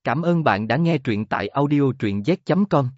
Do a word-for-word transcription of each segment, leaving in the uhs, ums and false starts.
Cảm ơn bạn đã nghe truyện tại audio truyện z chấm com.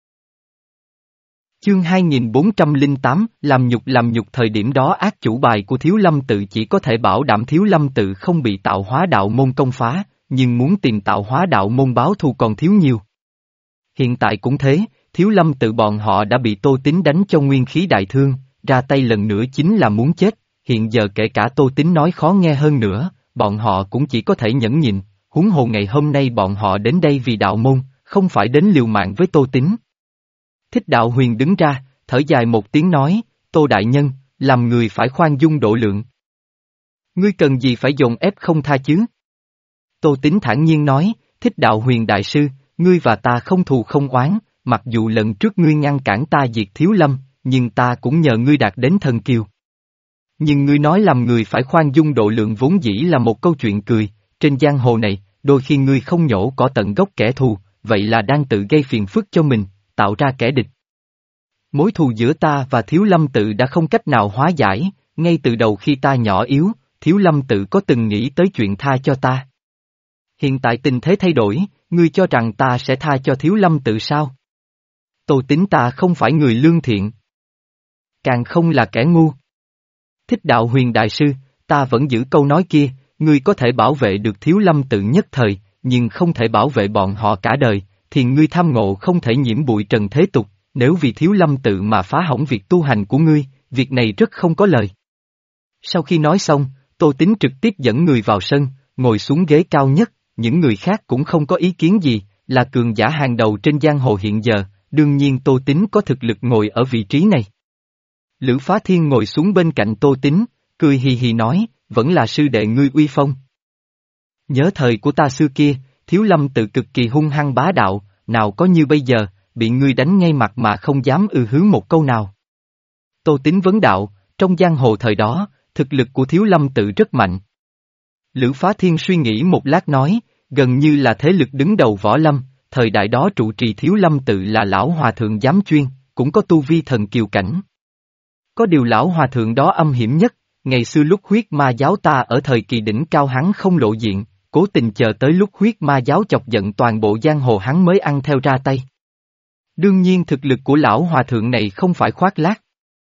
Chương hai nghìn bốn trăm lẻ tám, làm nhục làm nhục thời điểm đó ác chủ bài của Thiếu Lâm Tự chỉ có thể bảo đảm Thiếu Lâm Tự không bị tạo hóa đạo môn công phá, nhưng muốn tìm tạo hóa đạo môn báo thù còn thiếu nhiều. Hiện tại cũng thế, Thiếu Lâm Tự bọn họ đã bị Tô Tín đánh cho nguyên khí đại thương, ra tay lần nữa chính là muốn chết, hiện giờ kể cả Tô Tín nói khó nghe hơn nữa, bọn họ cũng chỉ có thể nhẫn nhịn, huống hồ ngày hôm nay bọn họ đến đây vì đạo môn, không phải đến liều mạng với Tô Tín. Thích Đạo Huyền đứng ra, thở dài một tiếng nói, Tô Đại Nhân, làm người phải khoan dung độ lượng. Ngươi cần gì phải dồn ép không tha chứ? Tô Tín thản nhiên nói, Thích Đạo Huyền Đại Sư, ngươi và ta không thù không oán, mặc dù lần trước ngươi ngăn cản ta diệt Thiếu Lâm, nhưng ta cũng nhờ ngươi đạt đến thần kiều. Nhưng ngươi nói làm người phải khoan dung độ lượng vốn dĩ là một câu chuyện cười, trên giang hồ này, đôi khi ngươi không nhổ cỏ tận gốc kẻ thù, vậy là đang tự gây phiền phức cho mình, tạo ra kẻ địch. Mối thù giữa ta và Thiếu Lâm Tự đã không cách nào hóa giải, ngay từ đầu khi ta nhỏ yếu, Thiếu Lâm Tự có từng nghĩ tới chuyện tha cho ta. Hiện tại tình thế thay đổi, ngươi cho rằng ta sẽ tha cho Thiếu Lâm Tự sao? Tô Tín ta không phải người lương thiện, càng không là kẻ ngu. Thích Đạo Huyền Đại Sư, ta vẫn giữ câu nói kia, ngươi có thể bảo vệ được Thiếu Lâm Tự nhất thời, nhưng không thể bảo vệ bọn họ cả đời, thì ngươi tham ngộ không thể nhiễm bụi trần thế tục, nếu vì Thiếu Lâm Tự mà phá hỏng việc tu hành của ngươi, việc này rất không có lời. Sau khi nói xong, Tô Tín trực tiếp dẫn người vào sân, ngồi xuống ghế cao nhất, những người khác cũng không có ý kiến gì, là cường giả hàng đầu trên giang hồ hiện giờ, đương nhiên Tô Tín có thực lực ngồi ở vị trí này. Lữ Phá Thiên ngồi xuống bên cạnh Tô Tín, cười hì hì nói, vẫn là sư đệ ngươi uy phong. Nhớ thời của ta xưa kia, Thiếu Lâm Tự cực kỳ hung hăng bá đạo, nào có như bây giờ, bị ngươi đánh ngay mặt mà không dám ư hứ một câu nào. Tô Tín vấn đạo, trong giang hồ thời đó, thực lực của Thiếu Lâm Tự rất mạnh. Lữ Phá Thiên suy nghĩ một lát nói, gần như là thế lực đứng đầu võ lâm, thời đại đó trụ trì Thiếu Lâm Tự là lão hòa thượng Giám Chuyên, cũng có tu vi thần kiều cảnh. Có điều lão hòa thượng đó âm hiểm nhất, ngày xưa lúc huyết ma giáo ta ở thời kỳ đỉnh cao hắn không lộ diện, cố tình chờ tới lúc huyết ma giáo chọc giận toàn bộ giang hồ hắn mới ăn theo ra tay. Đương nhiên thực lực của lão hòa thượng này không phải khoác lác.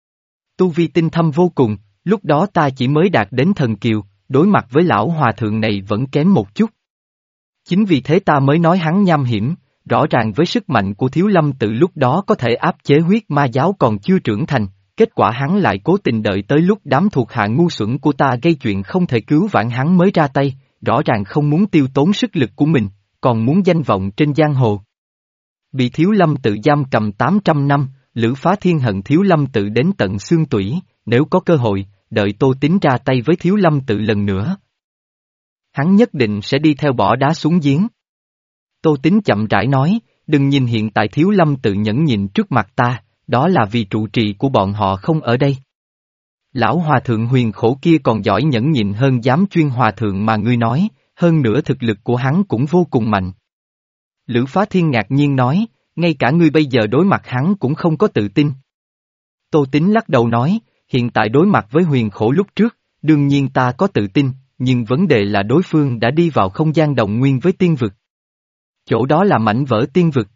Tu vi tinh thâm vô cùng, lúc đó ta chỉ mới đạt đến thần kiều, đối mặt với lão hòa thượng này vẫn kém một chút. Chính vì thế ta mới nói hắn nham hiểm, rõ ràng với sức mạnh của Thiếu Lâm Tự lúc đó có thể áp chế huyết ma giáo còn chưa trưởng thành, kết quả hắn lại cố tình đợi tới lúc đám thuộc hạ ngu xuẩn của ta gây chuyện không thể cứu vãn hắn mới ra tay, rõ ràng không muốn tiêu tốn sức lực của mình, còn muốn danh vọng trên giang hồ. Bị Thiếu Lâm Tự giam cầm tám trăm năm, Lữ Phá Thiên hận Thiếu Lâm Tự đến tận xương tủy, nếu có cơ hội, đợi Tô Tín ra tay với Thiếu Lâm Tự lần nữa, hắn nhất định sẽ đi theo bỏ đá xuống giếng. Tô Tín chậm rãi nói, đừng nhìn hiện tại Thiếu Lâm Tự nhẫn nhịn trước mặt ta, đó là vì trụ trì của bọn họ không ở đây. Lão hòa thượng Huyền Khổ kia còn giỏi nhẫn nhịn hơn Giám Chuyên hòa thượng mà ngươi nói, hơn nữa thực lực của hắn cũng vô cùng mạnh. Lữ Phá Thiên ngạc nhiên nói, ngay cả ngươi bây giờ đối mặt hắn cũng không có tự tin. Tô Tín lắc đầu nói, hiện tại đối mặt với Huyền Khổ lúc trước, đương nhiên ta có tự tin, nhưng vấn đề là đối phương đã đi vào không gian đồng nguyên với tiên vực. Chỗ đó là mảnh vỡ tiên vực.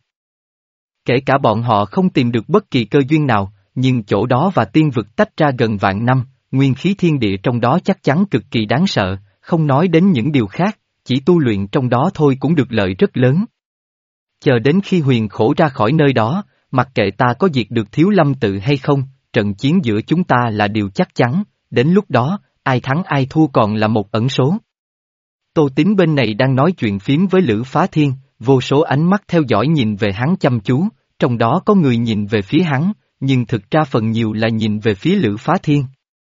Kể cả bọn họ không tìm được bất kỳ cơ duyên nào, nhưng chỗ đó và tiên vực tách ra gần vạn năm, nguyên khí thiên địa trong đó chắc chắn cực kỳ đáng sợ, không nói đến những điều khác, chỉ tu luyện trong đó thôi cũng được lợi rất lớn. Chờ đến khi Huyền Khổ ra khỏi nơi đó, mặc kệ ta có diệt được Thiếu Lâm Tự hay không, trận chiến giữa chúng ta là điều chắc chắn, đến lúc đó, ai thắng ai thua còn là một ẩn số. Tô Tín bên này đang nói chuyện phím với Lữ Phá Thiên, vô số ánh mắt theo dõi nhìn về hắn chăm chú, trong đó có người nhìn về phía hắn, nhưng thực ra phần nhiều là nhìn về phía Lữ Phá Thiên.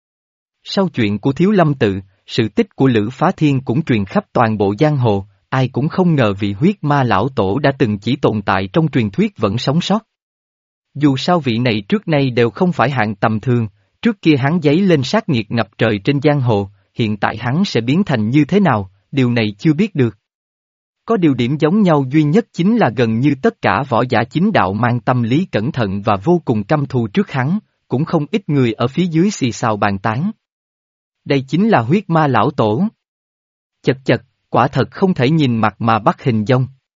Sau chuyện của Thiếu Lâm Tự, sự tích của Lữ Phá Thiên cũng truyền khắp toàn bộ giang hồ, ai cũng không ngờ vị huyết ma lão tổ đã từng chỉ tồn tại trong truyền thuyết vẫn sống sót. Dù sao vị này trước nay đều không phải hạng tầm thường, trước kia hắn giấy lên sát nghiệt ngập trời trên giang hồ, hiện tại hắn sẽ biến thành như thế nào, điều này chưa biết được. Có điều điểm giống nhau duy nhất chính là gần như tất cả võ giả chính đạo mang tâm lý cẩn thận và vô cùng căm thù trước hắn, cũng không ít người ở phía dưới xì xào bàn tán. Đây chính là huyết ma lão tổ. Chật chật, quả thật không thể nhìn mặt mà bắt hình dong.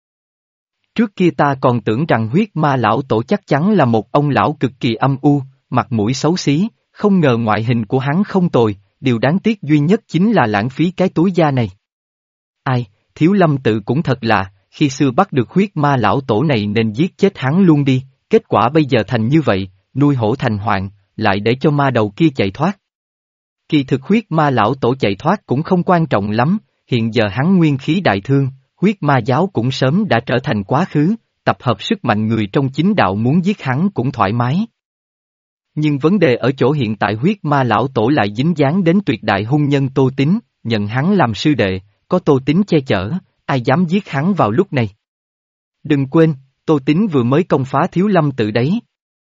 Trước kia ta còn tưởng rằng huyết ma lão tổ chắc chắn là một ông lão cực kỳ âm u, mặt mũi xấu xí, không ngờ ngoại hình của hắn không tồi, điều đáng tiếc duy nhất chính là lãng phí cái túi da này. Ai, Thiếu Lâm tự cũng thật là, khi xưa bắt được huyết ma lão tổ này nên giết chết hắn luôn đi, kết quả bây giờ thành như vậy, nuôi hổ thành hoạn, lại để cho ma đầu kia chạy thoát. Kỳ thực huyết ma lão tổ chạy thoát cũng không quan trọng lắm, hiện giờ hắn nguyên khí đại thương, huyết ma giáo cũng sớm đã trở thành quá khứ, tập hợp sức mạnh người trong chính đạo muốn giết hắn cũng thoải mái. Nhưng vấn đề ở chỗ hiện tại huyết ma lão tổ lại dính dáng đến tuyệt đại hung nhân Tô Tín, nhận hắn làm sư đệ, có Tô Tín che chở, ai dám giết hắn vào lúc này. Đừng quên, Tô Tín vừa mới công phá Thiếu Lâm tự đấy.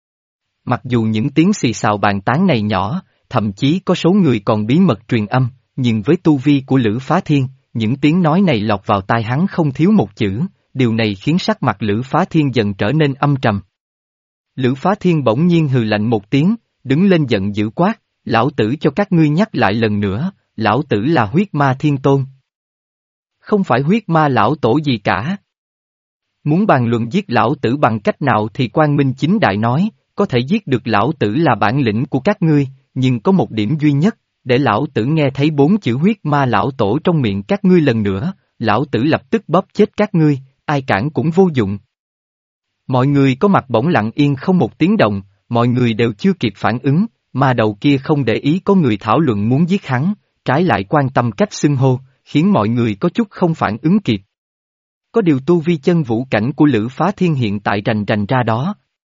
Mặc dù những tiếng xì xào bàn tán này nhỏ, thậm chí có số người còn bí mật truyền âm, nhưng với tu vi của Lữ Phá Thiên, những tiếng nói này lọt vào tai hắn không thiếu một chữ, điều này khiến sắc mặt Lữ Phá Thiên dần trở nên âm trầm. Lữ Phá Thiên bỗng nhiên hừ lạnh một tiếng, đứng lên giận dữ quát, lão tử cho các ngươi nhắc lại lần nữa, lão tử là huyết ma thiên tôn. Không phải huyết ma lão tổ gì cả. Muốn bàn luận giết lão tử bằng cách nào thì Quang Minh Chính Đại nói, có thể giết được lão tử là bản lĩnh của các ngươi, nhưng có một điểm duy nhất, để lão tử nghe thấy bốn chữ huyết ma lão tổ trong miệng các ngươi lần nữa, lão tử lập tức bóp chết các ngươi, ai cản cũng vô dụng. Mọi người có mặt bỗng lặng yên không một tiếng động, mọi người đều chưa kịp phản ứng, mà đầu kia không để ý có người thảo luận muốn giết hắn, trái lại quan tâm cách xưng hô, khiến mọi người có chút không phản ứng kịp. Có điều tu vi chân vũ cảnh của Lữ Phá Thiên hiện tại rành rành ra đó.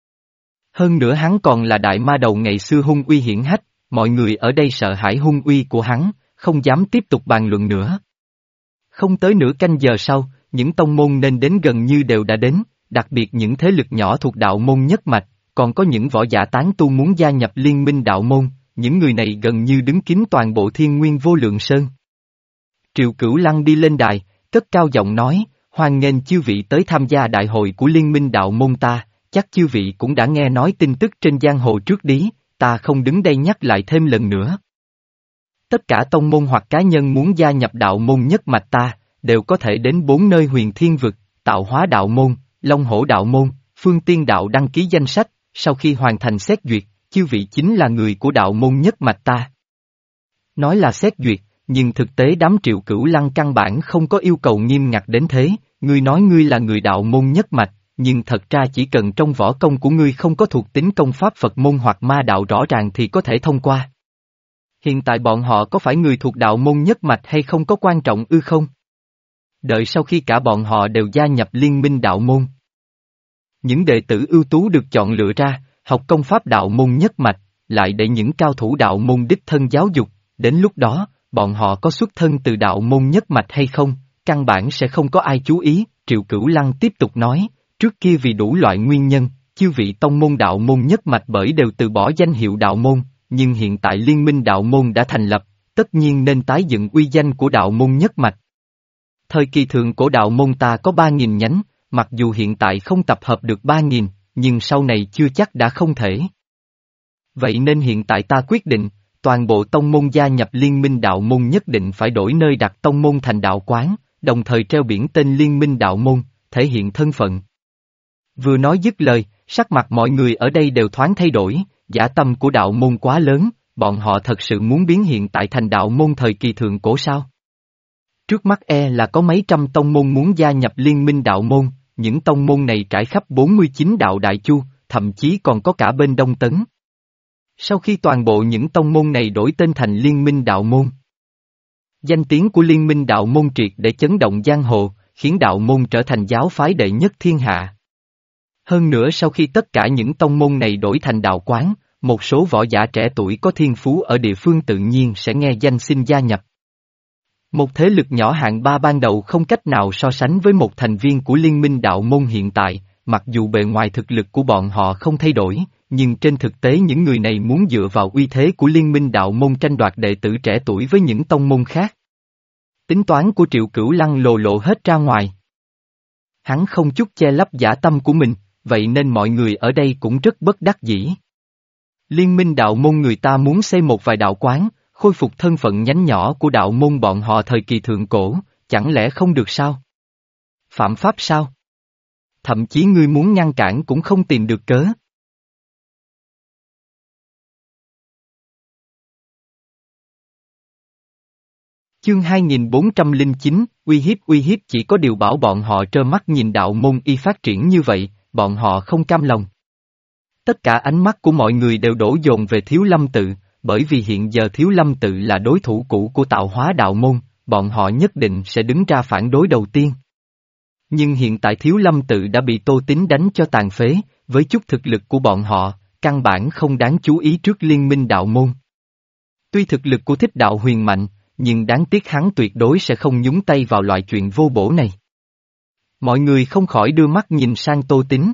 Hơn nữa hắn còn là đại ma đầu ngày xưa hung uy hiển hách, mọi người ở đây sợ hãi hung uy của hắn, không dám tiếp tục bàn luận nữa. Không tới nửa canh giờ sau, những tông môn nên đến gần như đều đã đến, đặc biệt những thế lực nhỏ thuộc đạo môn nhất mạch, còn có những võ giả tán tu muốn gia nhập liên minh đạo môn, những người này gần như đứng kín toàn bộ Thiên Nguyên Vô Lượng Sơn. Triệu Cửu Lăng đi lên đài, cất cao giọng nói, hoan nghênh chư vị tới tham gia đại hội của liên minh đạo môn ta, chắc chư vị cũng đã nghe nói tin tức trên giang hồ trước đi, ta không đứng đây nhắc lại thêm lần nữa. Tất cả tông môn hoặc cá nhân muốn gia nhập đạo môn nhất mạch ta, đều có thể đến bốn nơi huyền thiên vực, tạo hóa đạo môn, long hổ đạo môn, phương tiên đạo đăng ký danh sách, sau khi hoàn thành xét duyệt, chư vị chính là người của đạo môn nhất mạch ta. Nói là xét duyệt, nhưng thực tế đám Triệu Cửu Lăng căn bản không có yêu cầu nghiêm ngặt đến thế, ngươi nói ngươi là người đạo môn nhất mạch, nhưng thật ra chỉ cần trong võ công của ngươi không có thuộc tính công pháp Phật môn hoặc ma đạo rõ ràng thì có thể thông qua. Hiện tại bọn họ có phải người thuộc đạo môn nhất mạch hay không có quan trọng ư không? Đợi sau khi cả bọn họ đều gia nhập liên minh đạo môn. Những đệ tử ưu tú được chọn lựa ra, học công pháp đạo môn nhất mạch, lại để những cao thủ đạo môn đích thân giáo dục, đến lúc đó, bọn họ có xuất thân từ đạo môn nhất mạch hay không, căn bản sẽ không có ai chú ý, Triệu Cửu Lăng tiếp tục nói, trước kia vì đủ loại nguyên nhân, chư vị tông môn đạo môn nhất mạch bởi đều từ bỏ danh hiệu đạo môn, nhưng hiện tại liên minh đạo môn đã thành lập, tất nhiên nên tái dựng uy danh của đạo môn nhất mạch. Thời kỳ thượng cổ đạo môn ta có ba nghìn nhánh, mặc dù hiện tại không tập hợp được ba nghìn, nhưng sau này chưa chắc đã không thể. Vậy nên hiện tại ta quyết định, toàn bộ tông môn gia nhập liên minh đạo môn nhất định phải đổi nơi đặt tông môn thành đạo quán, đồng thời treo biển tên liên minh đạo môn, thể hiện thân phận. Vừa nói dứt lời, sắc mặt mọi người ở đây đều thoáng thay đổi, dã tâm của đạo môn quá lớn, bọn họ thật sự muốn biến hiện tại thành đạo môn thời kỳ thượng cổ sao? Trước mắt e là có mấy trăm tông môn muốn gia nhập liên minh đạo môn, những tông môn này trải khắp bốn mươi chín đạo đại chu, thậm chí còn có cả bên Đông Tấn. Sau khi toàn bộ những tông môn này đổi tên thành liên minh đạo môn, danh tiếng của liên minh đạo môn triệt để chấn động giang hồ, khiến đạo môn trở thành giáo phái đệ nhất thiên hạ. Hơn nữa sau khi tất cả những tông môn này đổi thành đạo quán, một số võ giả trẻ tuổi có thiên phú ở địa phương tự nhiên sẽ nghe danh xin gia nhập. Một thế lực nhỏ hạng ba ban đầu không cách nào so sánh với một thành viên của liên minh đạo môn hiện tại, mặc dù bề ngoài thực lực của bọn họ không thay đổi, nhưng trên thực tế những người này muốn dựa vào uy thế của liên minh đạo môn tranh đoạt đệ tử trẻ tuổi với những tông môn khác. Tính toán của Triệu Cửu Lăng lồ lộ hết ra ngoài. Hắn không chút che lấp dã tâm của mình, vậy nên mọi người ở đây cũng rất bất đắc dĩ. Liên minh đạo môn người ta muốn xây một vài đạo quán, khôi phục thân phận nhánh nhỏ của đạo môn bọn họ thời kỳ thượng cổ, chẳng lẽ không được sao? Phạm pháp sao? thậm chí ngươi muốn ngăn cản cũng không tìm được cớ. Chương hai nghìn bốn trăm lẻ chín, uy hiếp uy hiếp chỉ có điều bảo bọn họ trơ mắt nhìn đạo môn y phát triển như vậy, bọn họ không cam lòng. Tất cả ánh mắt của mọi người đều đổ dồn về Thiếu Lâm Tự, bởi vì hiện giờ Thiếu Lâm Tự là đối thủ cũ của tạo hóa đạo môn, bọn họ nhất định sẽ đứng ra phản đối đầu tiên. Nhưng hiện tại Thiếu Lâm Tự đã bị Tô Tín đánh cho tàn phế, với chút thực lực của bọn họ, căn bản không đáng chú ý trước liên minh đạo môn. Tuy thực lực của Thích Đạo Huyền mạnh, nhưng đáng tiếc hắn tuyệt đối sẽ không nhúng tay vào loại chuyện vô bổ này. Mọi người không khỏi đưa mắt nhìn sang Tô Tín.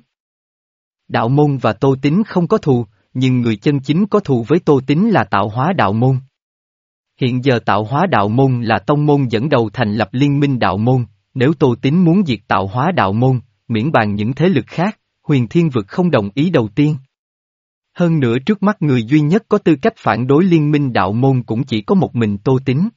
Đạo môn và Tô Tín không có thù, nhưng người chân chính có thù với Tô Tín là tạo hóa đạo môn. Hiện giờ tạo hóa đạo môn là tông môn dẫn đầu thành lập liên minh đạo môn, nếu Tô Tín muốn diệt tạo hóa đạo môn, miễn bàn những thế lực khác, Huyền Thiên Vực không đồng ý đầu tiên. Hơn nữa trước mắt người duy nhất có tư cách phản đối liên minh đạo môn cũng chỉ có một mình Tô Tín.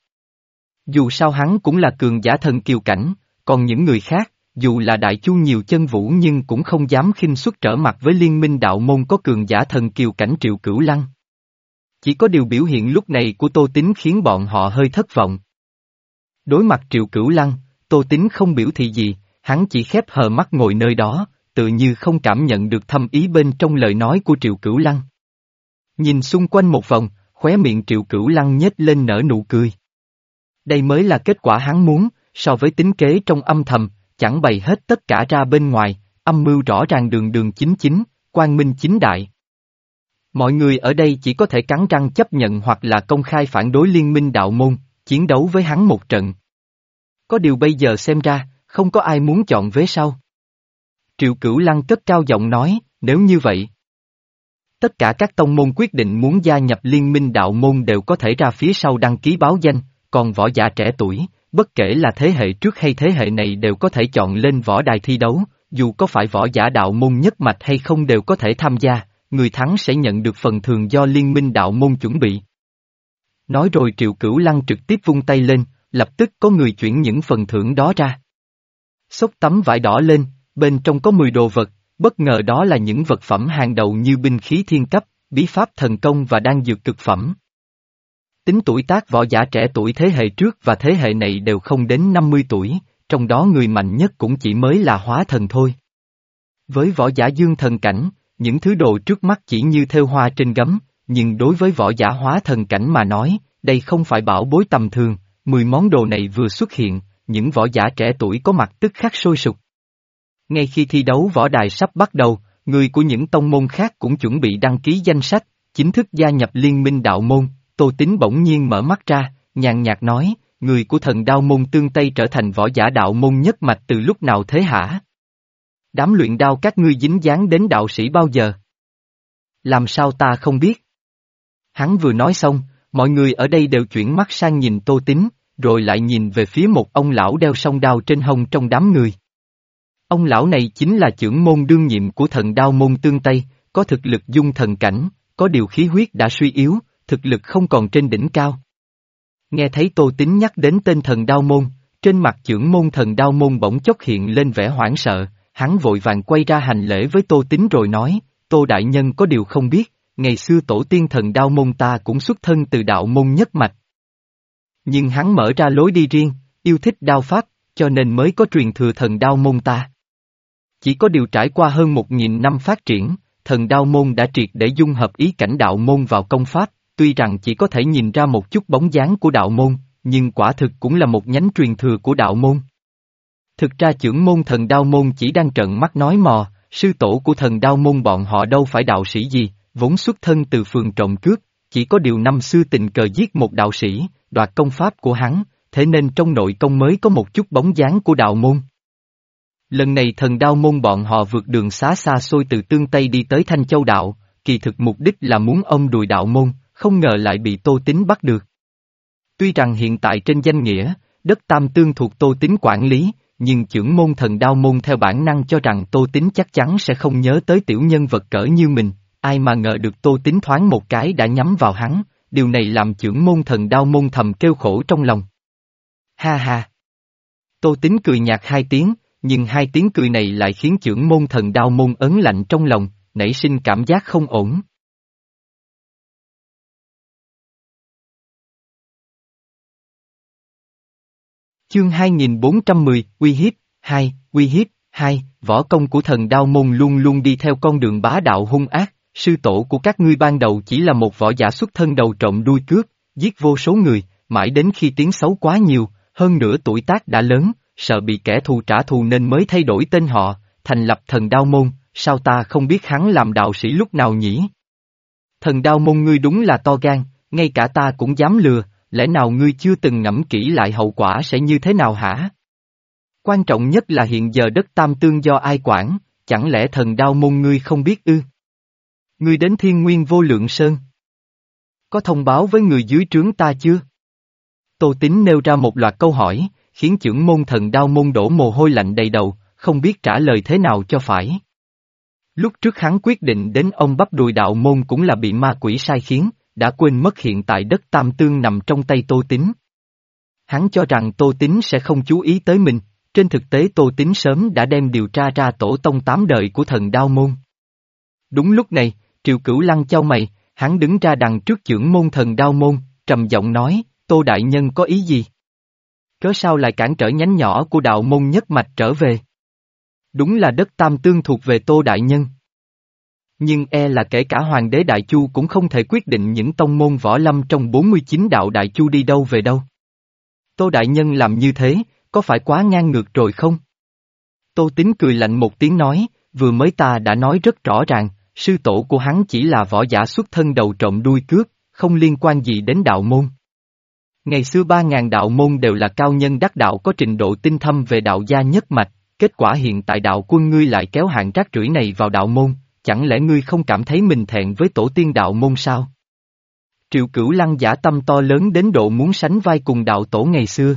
Dù sao hắn cũng là cường giả thần kiều cảnh, còn những người khác, dù là đại chu nhiều chân vũ nhưng cũng không dám khinh suất trở mặt với liên minh đạo môn có cường giả thần kiều cảnh Triệu Cửu Lăng. Chỉ có điều biểu hiện lúc này của Tô Tín khiến bọn họ hơi thất vọng. Đối mặt Triệu Cửu Lăng, Tô Tín không biểu thị gì, hắn chỉ khép hờ mắt ngồi nơi đó, tự như không cảm nhận được thâm ý bên trong lời nói của Triệu Cửu Lăng. Nhìn xung quanh một vòng, khóe miệng Triệu Cửu Lăng nhếch lên nở nụ cười. Đây mới là kết quả hắn muốn, so với tính kế trong âm thầm, chẳng bày hết tất cả ra bên ngoài, âm mưu rõ ràng đường đường chính chính, quang minh chính đại. Mọi người ở đây chỉ có thể cắn răng chấp nhận hoặc là công khai phản đối liên minh đạo môn, chiến đấu với hắn một trận. Có điều bây giờ xem ra, không có ai muốn chọn vế sau. Triệu Cửu Lăng cất cao giọng nói, nếu như vậy. Tất cả các tông môn quyết định muốn gia nhập liên minh đạo môn đều có thể ra phía sau đăng ký báo danh, còn võ giả trẻ tuổi, bất kể là thế hệ trước hay thế hệ này đều có thể chọn lên võ đài thi đấu, dù có phải võ giả đạo môn nhất mạch hay không đều có thể tham gia, người thắng sẽ nhận được phần thưởng do liên minh đạo môn chuẩn bị. Nói rồi Triệu Cửu Lăng trực tiếp vung tay lên, lập tức có người chuyển những phần thưởng đó ra. Xốc tấm vải đỏ lên, bên trong có mười đồ vật, bất ngờ đó là những vật phẩm hàng đầu như binh khí thiên cấp, bí pháp thần công và đan dược cực phẩm. Tính tuổi tác võ giả trẻ tuổi thế hệ trước và thế hệ này đều không đến năm mươi tuổi, trong đó người mạnh nhất cũng chỉ mới là hóa thần thôi. Với võ giả dương thần cảnh, những thứ đồ trước mắt chỉ như thêu hoa trên gấm, nhưng đối với võ giả hóa thần cảnh mà nói, đây không phải bảo bối tầm thường, mười món đồ này vừa xuất hiện, những võ giả trẻ tuổi có mặt tức khắc sôi sục. Ngay khi thi đấu võ đài sắp bắt đầu, người của những tông môn khác cũng chuẩn bị đăng ký danh sách, chính thức gia nhập liên minh đạo môn. Tô Tín bỗng nhiên mở mắt ra, nhàn nhạt nói, người của thần đao môn tương Tây trở thành võ giả đạo môn nhất mạch từ lúc nào thế hả? Đám luyện đao các ngươi dính dáng đến đạo sĩ bao giờ? Làm sao ta không biết? Hắn vừa nói xong, mọi người ở đây đều chuyển mắt sang nhìn Tô Tín, rồi lại nhìn về phía một ông lão đeo song đao trên hông trong đám người. Ông lão này chính là trưởng môn đương nhiệm của thần đao môn tương Tây, có thực lực dung thần cảnh, có điều khí huyết đã suy yếu, thực lực không còn trên đỉnh cao. Nghe thấy Tô Tín nhắc đến tên thần đao môn, trên mặt trưởng môn thần đao môn bỗng chốc hiện lên vẻ hoảng sợ, hắn vội vàng quay ra hành lễ với Tô Tín rồi nói, Tô đại nhân có điều không biết, ngày xưa tổ tiên thần đao môn ta cũng xuất thân từ đạo môn nhất mạch. Nhưng hắn mở ra lối đi riêng, yêu thích đao pháp, cho nên mới có truyền thừa thần đao môn ta. Chỉ có điều trải qua hơn một nghìn năm phát triển, thần đao môn đã triệt để dung hợp ý cảnh đạo môn vào công pháp, tuy rằng chỉ có thể nhìn ra một chút bóng dáng của đạo môn, nhưng quả thực cũng là một nhánh truyền thừa của đạo môn. Thực ra trưởng môn thần đao môn chỉ đang trợn mắt nói mò, sư tổ của thần đao môn bọn họ đâu phải đạo sĩ gì, vốn xuất thân từ phường trộm cướp, chỉ có điều năm xưa tình cờ giết một đạo sĩ, đoạt công pháp của hắn, thế nên trong nội công mới có một chút bóng dáng của đạo môn. Lần này thần đao môn bọn họ vượt đường xá xa xôi từ Tương Tây đi tới Thanh Châu đạo, kỳ thực mục đích là muốn ôm đùi đạo môn, không ngờ lại bị Tô Tín bắt được. Tuy rằng hiện tại trên danh nghĩa, đất Tam Tương thuộc Tô Tín quản lý, nhưng trưởng môn thần đao môn theo bản năng cho rằng Tô Tín chắc chắn sẽ không nhớ tới tiểu nhân vật cỡ như mình, ai mà ngờ được Tô Tín thoáng một cái đã nhắm vào hắn, điều này làm trưởng môn thần đao môn thầm kêu khổ trong lòng. Ha ha! Tô Tín cười nhạt hai tiếng, nhưng hai tiếng cười này lại khiến chưởng môn thần đao môn ấn lạnh trong lòng, nảy sinh cảm giác không ổn. Chương hai nghìn bốn trăm mười, uy hiếp, hai, uy hiếp, hai, võ công của thần đao môn luôn luôn đi theo con đường bá đạo hung ác, sư tổ của các ngươi ban đầu chỉ là một võ giả xuất thân đầu trộm đuôi cướp, giết vô số người, mãi đến khi tiếng xấu quá nhiều, hơn nữa tuổi tác đã lớn, sợ bị kẻ thù trả thù nên mới thay đổi tên họ, thành lập thần đao môn, sao ta không biết hắn làm đạo sĩ lúc nào nhỉ? Thần đao môn ngươi đúng là to gan, ngay cả ta cũng dám lừa, lẽ nào ngươi chưa từng ngẫm kỹ lại hậu quả sẽ như thế nào hả? Quan trọng nhất là hiện giờ đất Tam Tương do ai quản, chẳng lẽ thần đao môn ngươi không biết ư? Ngươi đến Thiên Nguyên Vô Lượng Sơn. Có thông báo với người dưới trướng ta chưa? Tô Tín nêu ra một loạt câu hỏi, khiến chưởng môn thần đao môn đổ mồ hôi lạnh đầy đầu, không biết trả lời thế nào cho phải. Lúc trước hắn quyết định đến ông bắp đùi đạo môn cũng là bị ma quỷ sai khiến, đã quên mất hiện tại đất Tam Tương nằm trong tay Tô Tín. Hắn cho rằng Tô Tín sẽ không chú ý tới mình, trên thực tế Tô Tín sớm đã đem điều tra ra tổ tông tám đời của thần đao môn. Đúng lúc này, Triệu Cửu Lăng chau mày, hắn đứng ra đằng trước chưởng môn thần đao môn, trầm giọng nói, Tô Đại Nhân có ý gì? Cớ sao lại cản trở nhánh nhỏ của đạo môn nhất mạch trở về? Đúng là đất Tam Tương thuộc về Tô Đại Nhân. Nhưng e là kể cả Hoàng đế Đại Chu cũng không thể quyết định những tông môn võ lâm trong bốn mươi chín đạo Đại Chu đi đâu về đâu. Tô Đại Nhân làm như thế, có phải quá ngang ngược rồi không? Tô Tín cười lạnh một tiếng nói, vừa mới ta đã nói rất rõ ràng, sư tổ của hắn chỉ là võ giả xuất thân đầu trộm đuôi cướp, không liên quan gì đến đạo môn. Ngày xưa ba ngàn đạo môn đều là cao nhân đắc đạo có trình độ tinh thâm về đạo gia nhất mạch, kết quả hiện tại đạo quân ngươi lại kéo hạng rác rưởi này vào đạo môn, chẳng lẽ ngươi không cảm thấy mình thẹn với tổ tiên đạo môn sao? Triệu Cửu Lăng dã tâm to lớn đến độ muốn sánh vai cùng đạo tổ ngày xưa.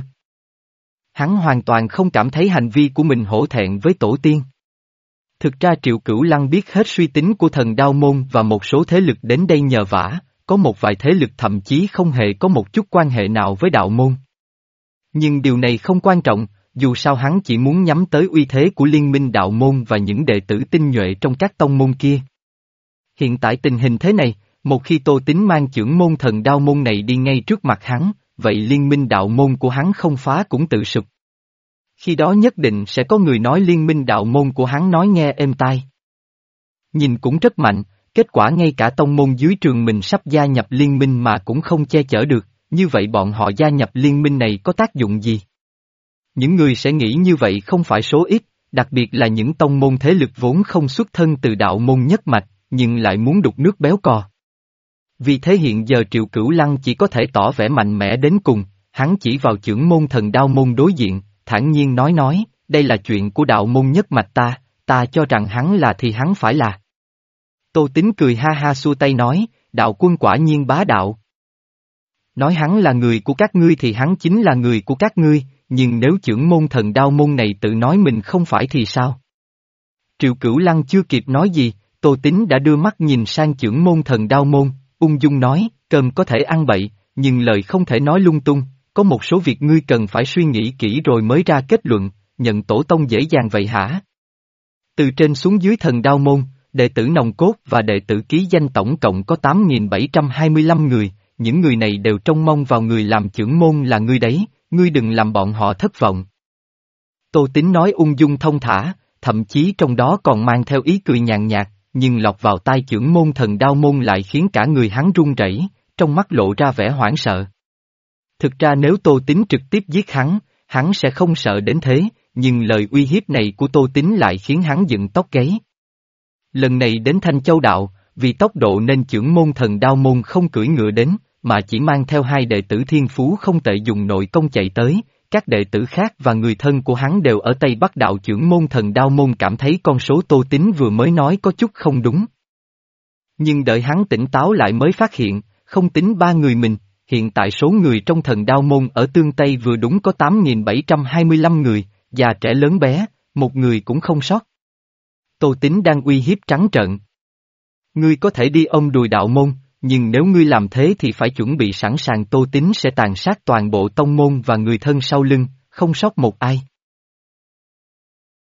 Hắn hoàn toàn không cảm thấy hành vi của mình hổ thẹn với tổ tiên. Thực ra Triệu Cửu Lăng biết hết suy tính của thần đao môn và một số thế lực đến đây nhờ vả, có một vài thế lực thậm chí không hề có một chút quan hệ nào với đạo môn. Nhưng điều này không quan trọng, dù sao hắn chỉ muốn nhắm tới uy thế của liên minh đạo môn và những đệ tử tinh nhuệ trong các tông môn kia. Hiện tại tình hình thế này, một khi Tô Tín mang chưởng môn thần đao môn này đi ngay trước mặt hắn, vậy liên minh đạo môn của hắn không phá cũng tự sụp. Khi đó nhất định sẽ có người nói liên minh đạo môn của hắn nói nghe êm tai. Nhìn cũng rất mạnh, kết quả ngay cả tông môn dưới trường mình sắp gia nhập liên minh mà cũng không che chở được, như vậy bọn họ gia nhập liên minh này có tác dụng gì? Những người sẽ nghĩ như vậy không phải số ít, đặc biệt là những tông môn thế lực vốn không xuất thân từ đạo môn nhất mạch, nhưng lại muốn đục nước béo cò. Vì thế hiện giờ Triệu Cửu Lăng chỉ có thể tỏ vẻ mạnh mẽ đến cùng, hắn chỉ vào chưởng môn thần đao môn đối diện, thản nhiên nói nói, đây là chuyện của đạo môn nhất mạch ta, ta cho rằng hắn là thì hắn phải là. Tô Tín cười ha ha xua tay nói, đạo quân quả nhiên bá đạo. Nói hắn là người của các ngươi thì hắn chính là người của các ngươi, nhưng nếu chưởng môn thần đao môn này tự nói mình không phải thì sao? Triệu Cửu Lăng chưa kịp nói gì, Tô Tín đã đưa mắt nhìn sang chưởng môn thần đao môn, ung dung nói, cơm có thể ăn bậy, nhưng lời không thể nói lung tung, có một số việc ngươi cần phải suy nghĩ kỹ rồi mới ra kết luận, nhận tổ tông dễ dàng vậy hả? Từ trên xuống dưới thần đao môn, đệ tử nòng cốt và đệ tử ký danh tổng cộng có tám nghìn bảy trăm hai mươi lăm người, những người này đều trông mong vào người làm chưởng môn là ngươi đấy, ngươi đừng làm bọn họ thất vọng. Tô Tín nói ung dung thông thả, thậm chí trong đó còn mang theo ý cười nhàn nhạt, nhưng lọt vào tai chưởng môn thần đao môn lại khiến cả người hắn run rẩy, trong mắt lộ ra vẻ hoảng sợ. Thực ra nếu Tô Tín trực tiếp giết hắn, hắn sẽ không sợ đến thế, nhưng lời uy hiếp này của Tô Tín lại khiến hắn dựng tóc gáy. Lần này đến Thanh Châu Đạo, vì tốc độ nên chưởng môn thần đao môn không cưỡi ngựa đến, mà chỉ mang theo hai đệ tử thiên phú không tệ dùng nội công chạy tới, các đệ tử khác và người thân của hắn đều ở Tây Bắc Đạo chưởng môn thần đao môn cảm thấy con số Tô Tín vừa mới nói có chút không đúng. Nhưng đợi hắn tỉnh táo lại mới phát hiện, không tính ba người mình, hiện tại số người trong thần đao môn ở Tương Tây vừa đúng có tám nghìn bảy trăm hai mươi lăm người, già trẻ lớn bé, một người cũng không sót. Tô Tín đang uy hiếp trắng trợn. Ngươi có thể đi ôm đùi đạo môn, nhưng nếu ngươi làm thế thì phải chuẩn bị sẵn sàng Tô Tín sẽ tàn sát toàn bộ tông môn và người thân sau lưng, không sót một ai.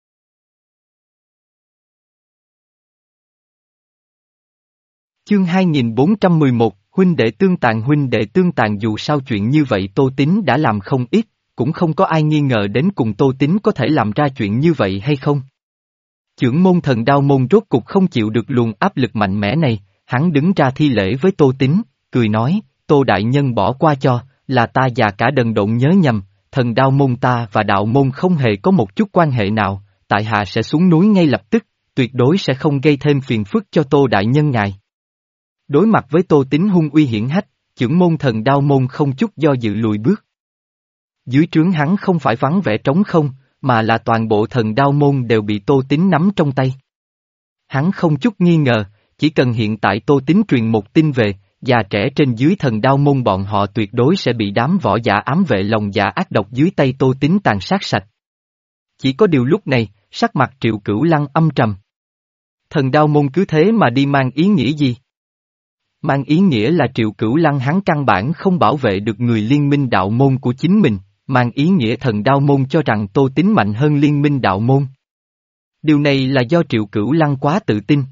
Chương hai nghìn bốn trăm mười một, huynh đệ tương tàn huynh đệ tương tàn dù sao chuyện như vậy Tô Tín đã làm không ít, cũng không có ai nghi ngờ đến cùng Tô Tín có thể làm ra chuyện như vậy hay không. Chưởng môn thần đao môn rốt cục không chịu được luồng áp lực mạnh mẽ này, hắn đứng ra thi lễ với Tô Tín, cười nói, Tô Đại Nhân bỏ qua cho, là ta già cả đần độn nhớ nhầm, thần đao môn ta và đạo môn không hề có một chút quan hệ nào, tại hạ sẽ xuống núi ngay lập tức, tuyệt đối sẽ không gây thêm phiền phức cho Tô Đại Nhân ngài. Đối mặt với Tô Tín hung uy hiển hách, chưởng môn thần đao môn không chút do dự lùi bước. Dưới trướng hắn không phải vắng vẻ trống không, mà là toàn bộ thần đao môn đều bị Tô Tín nắm trong tay. Hắn không chút nghi ngờ, chỉ cần hiện tại Tô Tín truyền một tin về, già trẻ trên dưới thần đao môn bọn họ tuyệt đối sẽ bị đám võ giả ám vệ lòng dạ ác độc dưới tay Tô Tín tàn sát sạch. Chỉ có điều lúc này, sắc mặt Triệu Cửu Lăng âm trầm. Thần đao môn cứ thế mà đi mang ý nghĩa gì? Mang ý nghĩa là Triệu Cửu Lăng hắn căn bản không bảo vệ được người liên minh đạo môn của chính mình, mang ý nghĩa thần đao môn cho rằng Tô Tín mạnh hơn liên minh đạo môn. Điều này là do Triệu Cửu Lăng quá tự tin.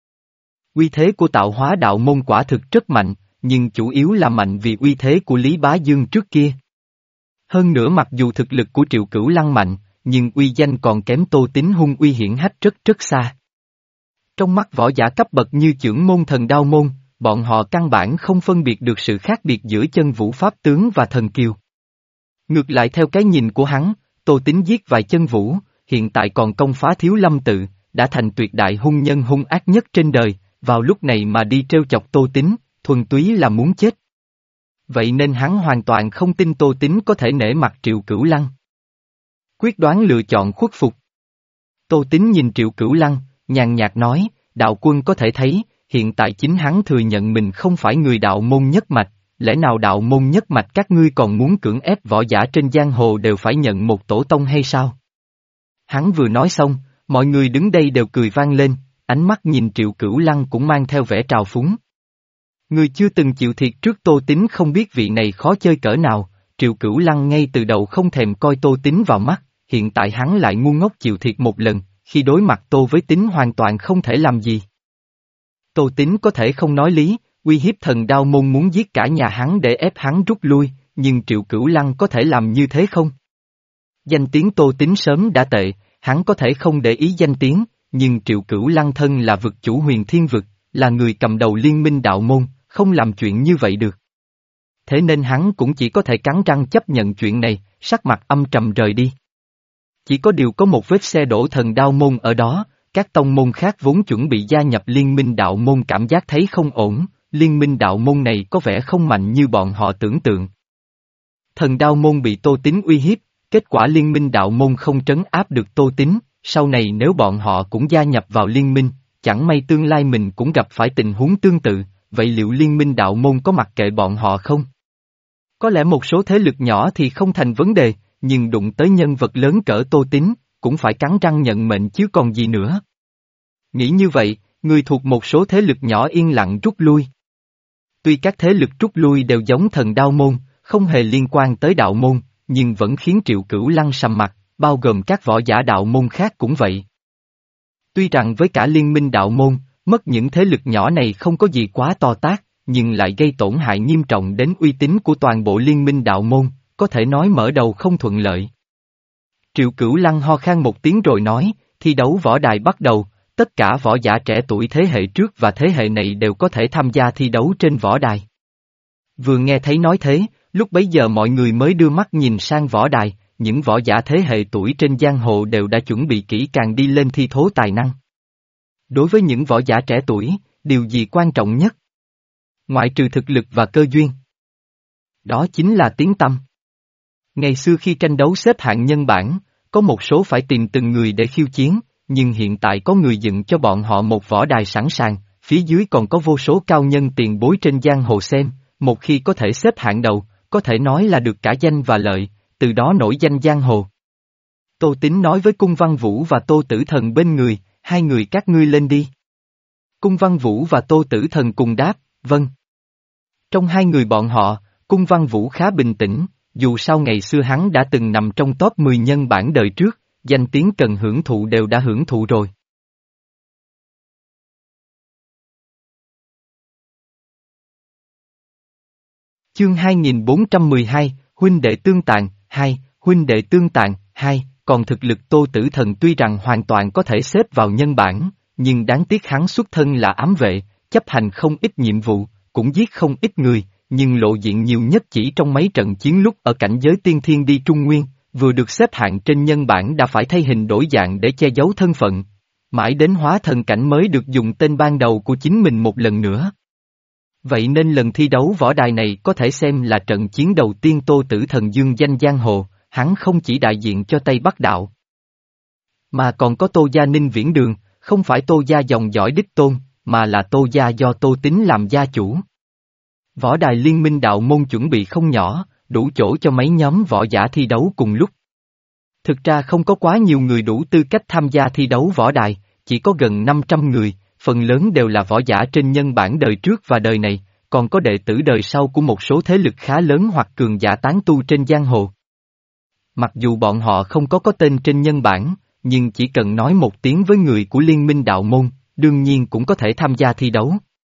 Uy thế của tạo hóa đạo môn quả thực rất mạnh, nhưng chủ yếu là mạnh vì uy thế của Lý Bá Dương trước kia. Hơn nữa mặc dù thực lực của Triệu Cửu Lăng mạnh, nhưng uy danh còn kém Tô Tín hung uy hiển hách rất rất xa. Trong mắt võ giả cấp bậc như chưởng môn thần đao môn, bọn họ căn bản không phân biệt được sự khác biệt giữa chân vũ pháp tướng và thần kiều. Ngược lại theo cái nhìn của hắn, Tô Tín giết vài chân vũ, hiện tại còn công phá Thiếu Lâm tự, đã thành tuyệt đại hung nhân hung ác nhất trên đời, vào lúc này mà đi trêu chọc Tô Tín, thuần túy là muốn chết. Vậy nên hắn hoàn toàn không tin Tô Tín có thể nể mặt Triệu Cửu Lăng. Quyết đoán lựa chọn khuất phục. Tô Tín nhìn Triệu Cửu Lăng, nhàn nhạt nói, đạo quân có thể thấy, hiện tại chính hắn thừa nhận mình không phải người đạo môn nhất mạch, lẽ nào đạo môn nhất mạch các ngươi còn muốn cưỡng ép võ giả trên giang hồ đều phải nhận một tổ tông hay sao? Hắn vừa nói xong, mọi người đứng đây đều cười vang lên, ánh mắt nhìn Triệu Cửu Lăng cũng mang theo vẻ trào phúng. Người chưa từng chịu thiệt trước Tô Tín không biết vị này khó chơi cỡ nào, Triệu Cửu Lăng ngay từ đầu không thèm coi Tô Tín vào mắt, hiện tại hắn lại ngu ngốc chịu thiệt một lần, khi đối mặt Tô với Tín hoàn toàn không thể làm gì. Tô Tín có thể không nói lý, uy hiếp thần đao môn muốn giết cả nhà hắn để ép hắn rút lui, nhưng Triệu Cửu Lăng có thể làm như thế không? Danh tiếng Tô Tín sớm đã tệ, hắn có thể không để ý danh tiếng, nhưng Triệu Cửu Lăng thân là vực chủ huyền thiên vực, là người cầm đầu liên minh đạo môn, không làm chuyện như vậy được. Thế nên hắn cũng chỉ có thể cắn răng chấp nhận chuyện này, sắc mặt âm trầm rời đi. Chỉ có điều có một vết xe đổ thần đao môn ở đó, các tông môn khác vốn chuẩn bị gia nhập liên minh đạo môn cảm giác thấy không ổn, liên minh đạo môn này có vẻ không mạnh như bọn họ tưởng tượng. Thần đao môn bị Tô Tín uy hiếp, kết quả liên minh đạo môn không trấn áp được Tô Tín, sau này nếu bọn họ cũng gia nhập vào liên minh, chẳng may tương lai mình cũng gặp phải tình huống tương tự, vậy liệu liên minh đạo môn có mặc kệ bọn họ không? Có lẽ một số thế lực nhỏ thì không thành vấn đề, nhưng đụng tới nhân vật lớn cỡ Tô Tín, cũng phải cắn răng nhận mệnh chứ còn gì nữa. Nghĩ như vậy, người thuộc một số thế lực nhỏ yên lặng rút lui. Tuy các thế lực rút lui đều giống thần đao môn, không hề liên quan tới đạo môn, nhưng vẫn khiến Triệu Cửu Lăng sầm mặt, bao gồm các võ giả đạo môn khác cũng vậy. Tuy rằng với cả liên minh đạo môn, mất những thế lực nhỏ này không có gì quá to tát, nhưng lại gây tổn hại nghiêm trọng đến uy tín của toàn bộ liên minh đạo môn, có thể nói mở đầu không thuận lợi. Triệu Cửu Lăng ho khan một tiếng rồi nói, thi đấu võ đài bắt đầu, tất cả võ giả trẻ tuổi thế hệ trước và thế hệ này đều có thể tham gia thi đấu trên võ đài. Vừa nghe thấy nói thế, lúc bấy giờ mọi người mới đưa mắt nhìn sang võ đài, những võ giả thế hệ tuổi trên giang hồ đều đã chuẩn bị kỹ càng đi lên thi thố tài năng. Đối với những võ giả trẻ tuổi, điều gì quan trọng nhất? Ngoại trừ thực lực và cơ duyên. Đó chính là tiếng tăm. Ngày xưa khi tranh đấu xếp hạng nhân bảng, có một số phải tìm từng người để khiêu chiến, nhưng hiện tại có người dựng cho bọn họ một võ đài sẵn sàng, phía dưới còn có vô số cao nhân tiền bối trên giang hồ xem, một khi có thể xếp hạng đầu, có thể nói là được cả danh và lợi, từ đó nổi danh giang hồ. Tô Tín nói với Cung Văn Vũ và Tô Tử Thần bên người, hai người các ngươi lên đi. Cung Văn Vũ và Tô Tử Thần cùng đáp, vâng. Trong hai người bọn họ, Cung Văn Vũ khá bình tĩnh, dù sao ngày xưa hắn đã từng nằm trong top mười nhân bản đời trước, danh tiếng cần hưởng thụ đều đã hưởng thụ rồi. Chương hai nghìn bốn trăm mười hai, huynh đệ tương tàn, hai, huynh đệ tương tàn, hai, còn thực lực Tô Tử Thần tuy rằng hoàn toàn có thể xếp vào nhân bản, nhưng đáng tiếc hắn xuất thân là ám vệ, chấp hành không ít nhiệm vụ, cũng giết không ít người, nhưng lộ diện nhiều nhất chỉ trong mấy trận chiến lúc ở cảnh giới tiên thiên đi Trung Nguyên, vừa được xếp hạng trên nhân bản đã phải thay hình đổi dạng để che giấu thân phận. Mãi đến hóa thần cảnh mới được dùng tên ban đầu của chính mình một lần nữa. Vậy nên lần thi đấu võ đài này có thể xem là trận chiến đầu tiên Tô Tử Thần dương danh giang hồ, hắn không chỉ đại diện cho Tây Bắc Đạo, mà còn có Tô gia Ninh Viễn Đường, không phải Tô gia dòng dõi đích tôn, mà là Tô gia do Tô Tín làm gia chủ. Võ đài liên minh đạo môn chuẩn bị không nhỏ, đủ chỗ cho mấy nhóm võ giả thi đấu cùng lúc. Thực ra không có quá nhiều người đủ tư cách tham gia thi đấu võ đài, chỉ có gần năm trăm người, phần lớn đều là võ giả trên nhân bản đời trước và đời này, còn có đệ tử đời sau của một số thế lực khá lớn hoặc cường giả tán tu trên giang hồ. Mặc dù bọn họ không có có tên trên nhân bản, nhưng chỉ cần nói một tiếng với người của liên minh đạo môn, đương nhiên cũng có thể tham gia thi đấu.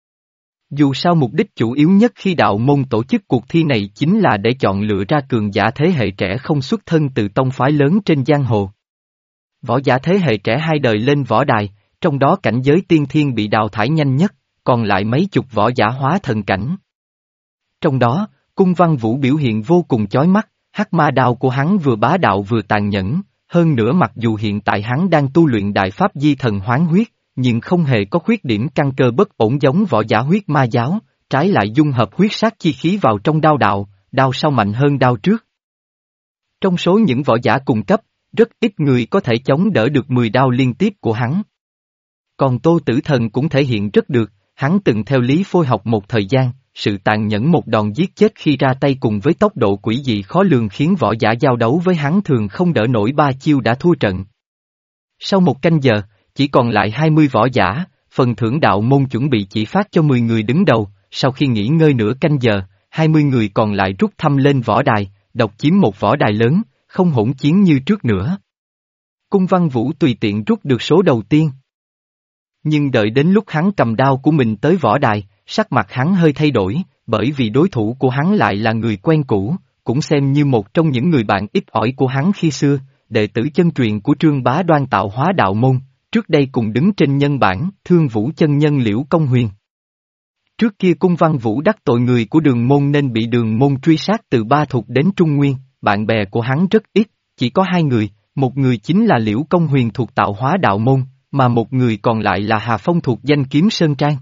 Dù sao mục đích chủ yếu nhất khi đạo môn tổ chức cuộc thi này chính là để chọn lựa ra cường giả thế hệ trẻ không xuất thân từ tông phái lớn trên giang hồ. Võ giả thế hệ trẻ hai đời lên võ đài, trong đó cảnh giới tiên thiên bị đào thải nhanh nhất, còn lại mấy chục võ giả hóa thần cảnh. Trong đó, Cung Văn Vũ biểu hiện vô cùng chói mắt, hắc ma đao của hắn vừa bá đạo vừa tàn nhẫn, hơn nữa mặc dù hiện tại hắn đang tu luyện đại pháp di thần hoán huyết, nhưng không hề có khuyết điểm căn cơ bất ổn giống võ giả huyết ma giáo, trái lại dung hợp huyết sát chi khí vào trong đao đạo, đao sau mạnh hơn đao trước. Trong số những võ giả cùng cấp, rất ít người có thể chống đỡ được mười đao liên tiếp của hắn. Còn Tô Tử Thần cũng thể hiện rất được, hắn từng theo Lý Phôi học một thời gian, sự tàn nhẫn một đòn giết chết khi ra tay cùng với tốc độ quỷ dị khó lường khiến võ giả giao đấu với hắn thường không đỡ nổi ba chiêu đã thua trận. Sau một canh giờ, chỉ còn lại hai mươi võ giả, phần thưởng đạo môn chuẩn bị chỉ phát cho mười người đứng đầu, sau khi nghỉ ngơi nửa canh giờ, hai mươi người còn lại rút thăm lên võ đài, độc chiếm một võ đài lớn, không hỗn chiến như trước nữa. Cung Văn Vũ tùy tiện rút được số đầu tiên. Nhưng đợi đến lúc hắn cầm đao của mình tới võ đài, sắc mặt hắn hơi thay đổi, bởi vì đối thủ của hắn lại là người quen cũ, cũng xem như một trong những người bạn ít ỏi của hắn khi xưa, đệ tử chân truyền của Trương Bá Đoan tạo hóa đạo môn, trước đây cùng đứng trên nhân bản, Thương Vũ chân nhân Liễu Công Huyền. Trước kia Cung Văn Vũ đắc tội người của đường môn nên bị đường môn truy sát từ Ba Thục đến Trung Nguyên, bạn bè của hắn rất ít, chỉ có hai người, một người chính là Liễu Công Huyền thuộc tạo hóa đạo môn, mà một người còn lại là Hà Phong thuộc danh kiếm Sơn Trang.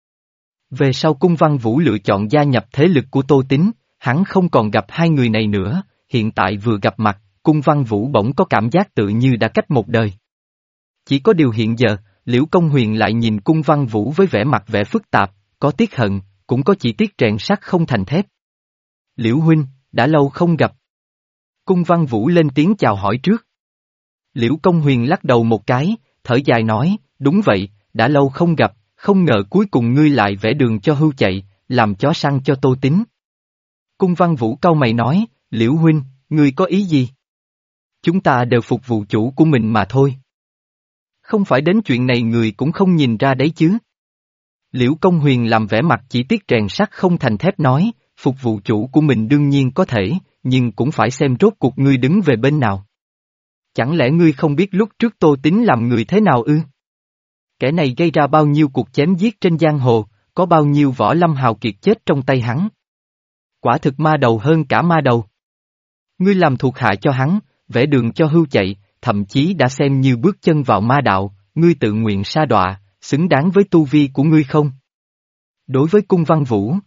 Về sau Cung Văn Vũ lựa chọn gia nhập thế lực của Tô Tín, hắn không còn gặp hai người này nữa, hiện tại vừa gặp mặt, Cung Văn Vũ bỗng có cảm giác tự như đã cách một đời. Chỉ có điều hiện giờ, Liễu Công Huyền lại nhìn Cung Văn Vũ với vẻ mặt vẻ phức tạp, có tiếc hận, cũng có chỉ tiếc rèn sắt không thành thép. Liễu huynh, đã lâu không gặp. Cung Văn Vũ lên tiếng chào hỏi trước. Liễu Công Huyền lắc đầu một cái, thở dài nói, đúng vậy, đã lâu không gặp, không ngờ cuối cùng ngươi lại vẽ đường cho hươu chạy, làm chó săn cho Tô Tín. Cung Văn Vũ cau mày nói, Liễu huynh, ngươi có ý gì? Chúng ta đều phục vụ chủ của mình mà thôi. Không phải đến chuyện này người cũng không nhìn ra đấy chứ. Liễu Công Huyền làm vẻ mặt chỉ tiếc rèn sắt không thành thép nói, phục vụ chủ của mình đương nhiên có thể, nhưng cũng phải xem rốt cuộc ngươi đứng về bên nào. Chẳng lẽ ngươi không biết lúc trước Tô Tín làm người thế nào ư? Kẻ này gây ra bao nhiêu cuộc chém giết trên giang hồ, có bao nhiêu võ lâm hào kiệt chết trong tay hắn. Quả thực ma đầu hơn cả ma đầu. Ngươi làm thuộc hạ cho hắn, vẽ đường cho hươu chạy, thậm chí đã xem như bước chân vào ma đạo, ngươi tự nguyện sa đọa, xứng đáng với tu vi của ngươi không? Đối với Cung Văn Vũ,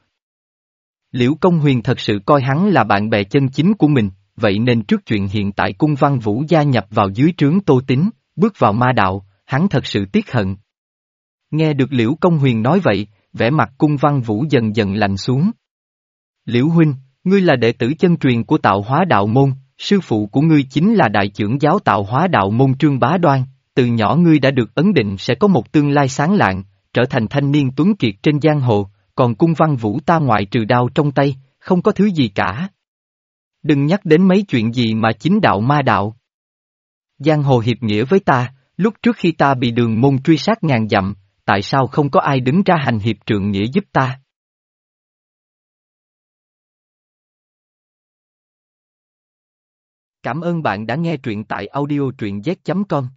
Liễu Công Huyền thật sự coi hắn là bạn bè chân chính của mình, vậy nên trước chuyện hiện tại Cung Văn Vũ gia nhập vào dưới trướng Tô Tín, bước vào ma đạo, hắn thật sự tiếc hận. Nghe được Liễu Công Huyền nói vậy, vẻ mặt Cung Văn Vũ dần dần lạnh xuống. Liễu huynh, ngươi là đệ tử chân truyền của tạo hóa đạo môn, sư phụ của ngươi chính là đại trưởng giáo tạo hóa đạo môn Trương Bá Đoan, từ nhỏ ngươi đã được ấn định sẽ có một tương lai sáng lạng, trở thành thanh niên tuấn kiệt trên giang hồ, còn Cung Văn Vũ ta ngoại trừ đao trong tay, không có thứ gì cả. Đừng nhắc đến mấy chuyện gì mà chính đạo ma đạo. Giang hồ hiệp nghĩa với ta, lúc trước khi ta bị đường môn truy sát ngàn dặm, tại sao không có ai đứng ra hành hiệp trượng nghĩa giúp ta? Cảm ơn bạn đã nghe truyện tại audio truyện z chấm com.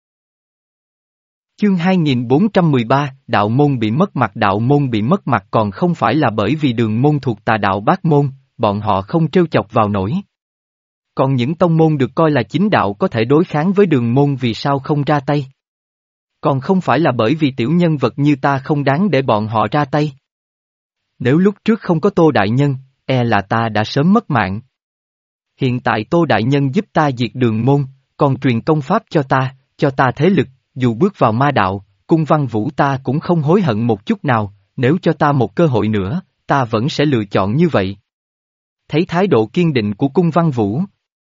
Chương hai nghìn bốn trăm mười ba, đạo môn bị mất mặt. Đạo môn bị mất mặt còn không phải là bởi vì đường môn thuộc tà đạo Bát Môn, bọn họ không trêu chọc vào nổi. Còn những tông môn được coi là chính đạo có thể đối kháng với đường môn vì sao không ra tay? Còn không phải là bởi vì tiểu nhân vật như ta không đáng để bọn họ ra tay. Nếu lúc trước không có Tô Đại Nhân, e là ta đã sớm mất mạng. Hiện tại Tô Đại Nhân giúp ta diệt đường môn, còn truyền công pháp cho ta, cho ta thế lực, dù bước vào ma đạo, Cung Văn Vũ ta cũng không hối hận một chút nào, nếu cho ta một cơ hội nữa, ta vẫn sẽ lựa chọn như vậy. Thấy thái độ kiên định của Cung Văn Vũ,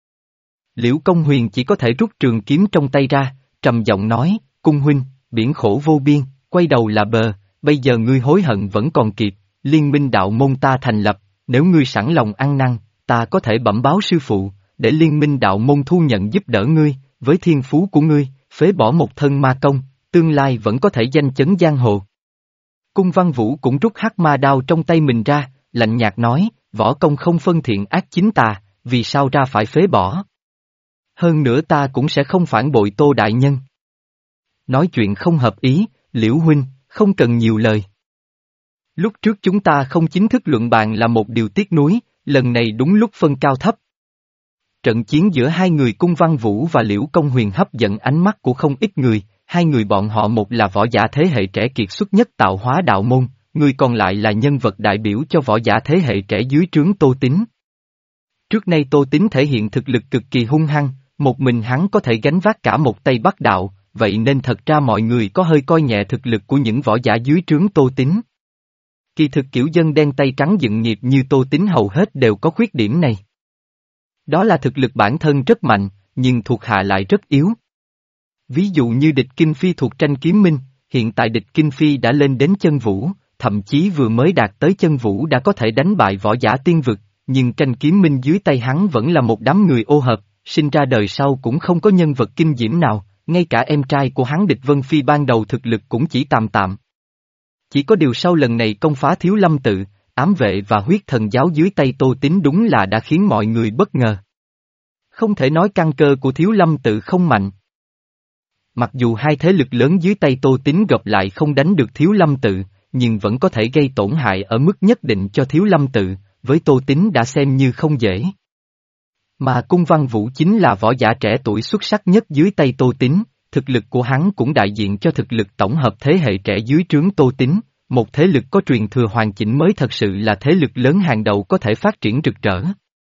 Liễu Công Huyền chỉ có thể rút trường kiếm trong tay ra, trầm giọng nói, Cung huynh, biển khổ vô biên, quay đầu là bờ, bây giờ ngươi hối hận vẫn còn kịp, liên minh đạo môn ta thành lập, nếu ngươi sẵn lòng ăn năn, ta có thể bẩm báo sư phụ, để liên minh đạo môn thu nhận giúp đỡ ngươi, với thiên phú của ngươi, phế bỏ một thân ma công, tương lai vẫn có thể danh chấn giang hồ. Cung Văn Vũ cũng rút hắc ma đao trong tay mình ra, lạnh nhạt nói, võ công không phân thiện ác chính tà, vì sao ra phải phế bỏ. Hơn nữa ta cũng sẽ không phản bội Tô Đại Nhân. Nói chuyện không hợp ý, Liễu huynh, không cần nhiều lời. Lúc trước chúng ta không chính thức luận bàn là một điều tiếc nuối, lần này đúng lúc phân cao thấp. Trận chiến giữa hai người Cung Văn Vũ và Liễu Công Huyền hấp dẫn ánh mắt của không ít người, hai người bọn họ một là võ giả thế hệ trẻ kiệt xuất nhất tạo hóa đạo môn, người còn lại là nhân vật đại biểu cho võ giả thế hệ trẻ dưới trướng Tô Tín. Trước nay Tô Tín thể hiện thực lực cực kỳ hung hăng, một mình hắn có thể gánh vác cả một Tây Bắc đạo, vậy nên thật ra mọi người có hơi coi nhẹ thực lực của những võ giả dưới trướng Tô Tín. Kỳ thực kiểu dân đen tay trắng dựng nghiệp như Tô Tín hầu hết đều có khuyết điểm này. Đó là thực lực bản thân rất mạnh, nhưng thuộc hạ lại rất yếu. Ví dụ như địch Kinh Phi thuộc tranh kiếm minh, hiện tại địch Kinh Phi đã lên đến chân vũ, thậm chí vừa mới đạt tới chân vũ đã có thể đánh bại võ giả tiên vực, nhưng tranh kiếm minh dưới tay hắn vẫn là một đám người ô hợp, sinh ra đời sau cũng không có nhân vật kinh diễm nào, ngay cả em trai của hắn địch Vân Phi ban đầu thực lực cũng chỉ tạm tạm. Chỉ có điều sau lần này công phá Thiếu Lâm Tự, ám vệ và huyết thần giáo dưới tay Tô Tín đúng là đã khiến mọi người bất ngờ. Không thể nói căn cơ của Thiếu Lâm Tự không mạnh. Mặc dù hai thế lực lớn dưới tay Tô Tín gộp lại không đánh được Thiếu Lâm Tự, nhưng vẫn có thể gây tổn hại ở mức nhất định cho Thiếu Lâm Tự, với Tô Tín đã xem như không dễ. Mà Cung Văn Vũ chính là võ giả trẻ tuổi xuất sắc nhất dưới tay Tô Tín, thực lực của hắn cũng đại diện cho thực lực tổng hợp thế hệ trẻ dưới trướng Tô Tín, một thế lực có truyền thừa hoàn chỉnh mới thật sự là thế lực lớn hàng đầu có thể phát triển rực rỡ.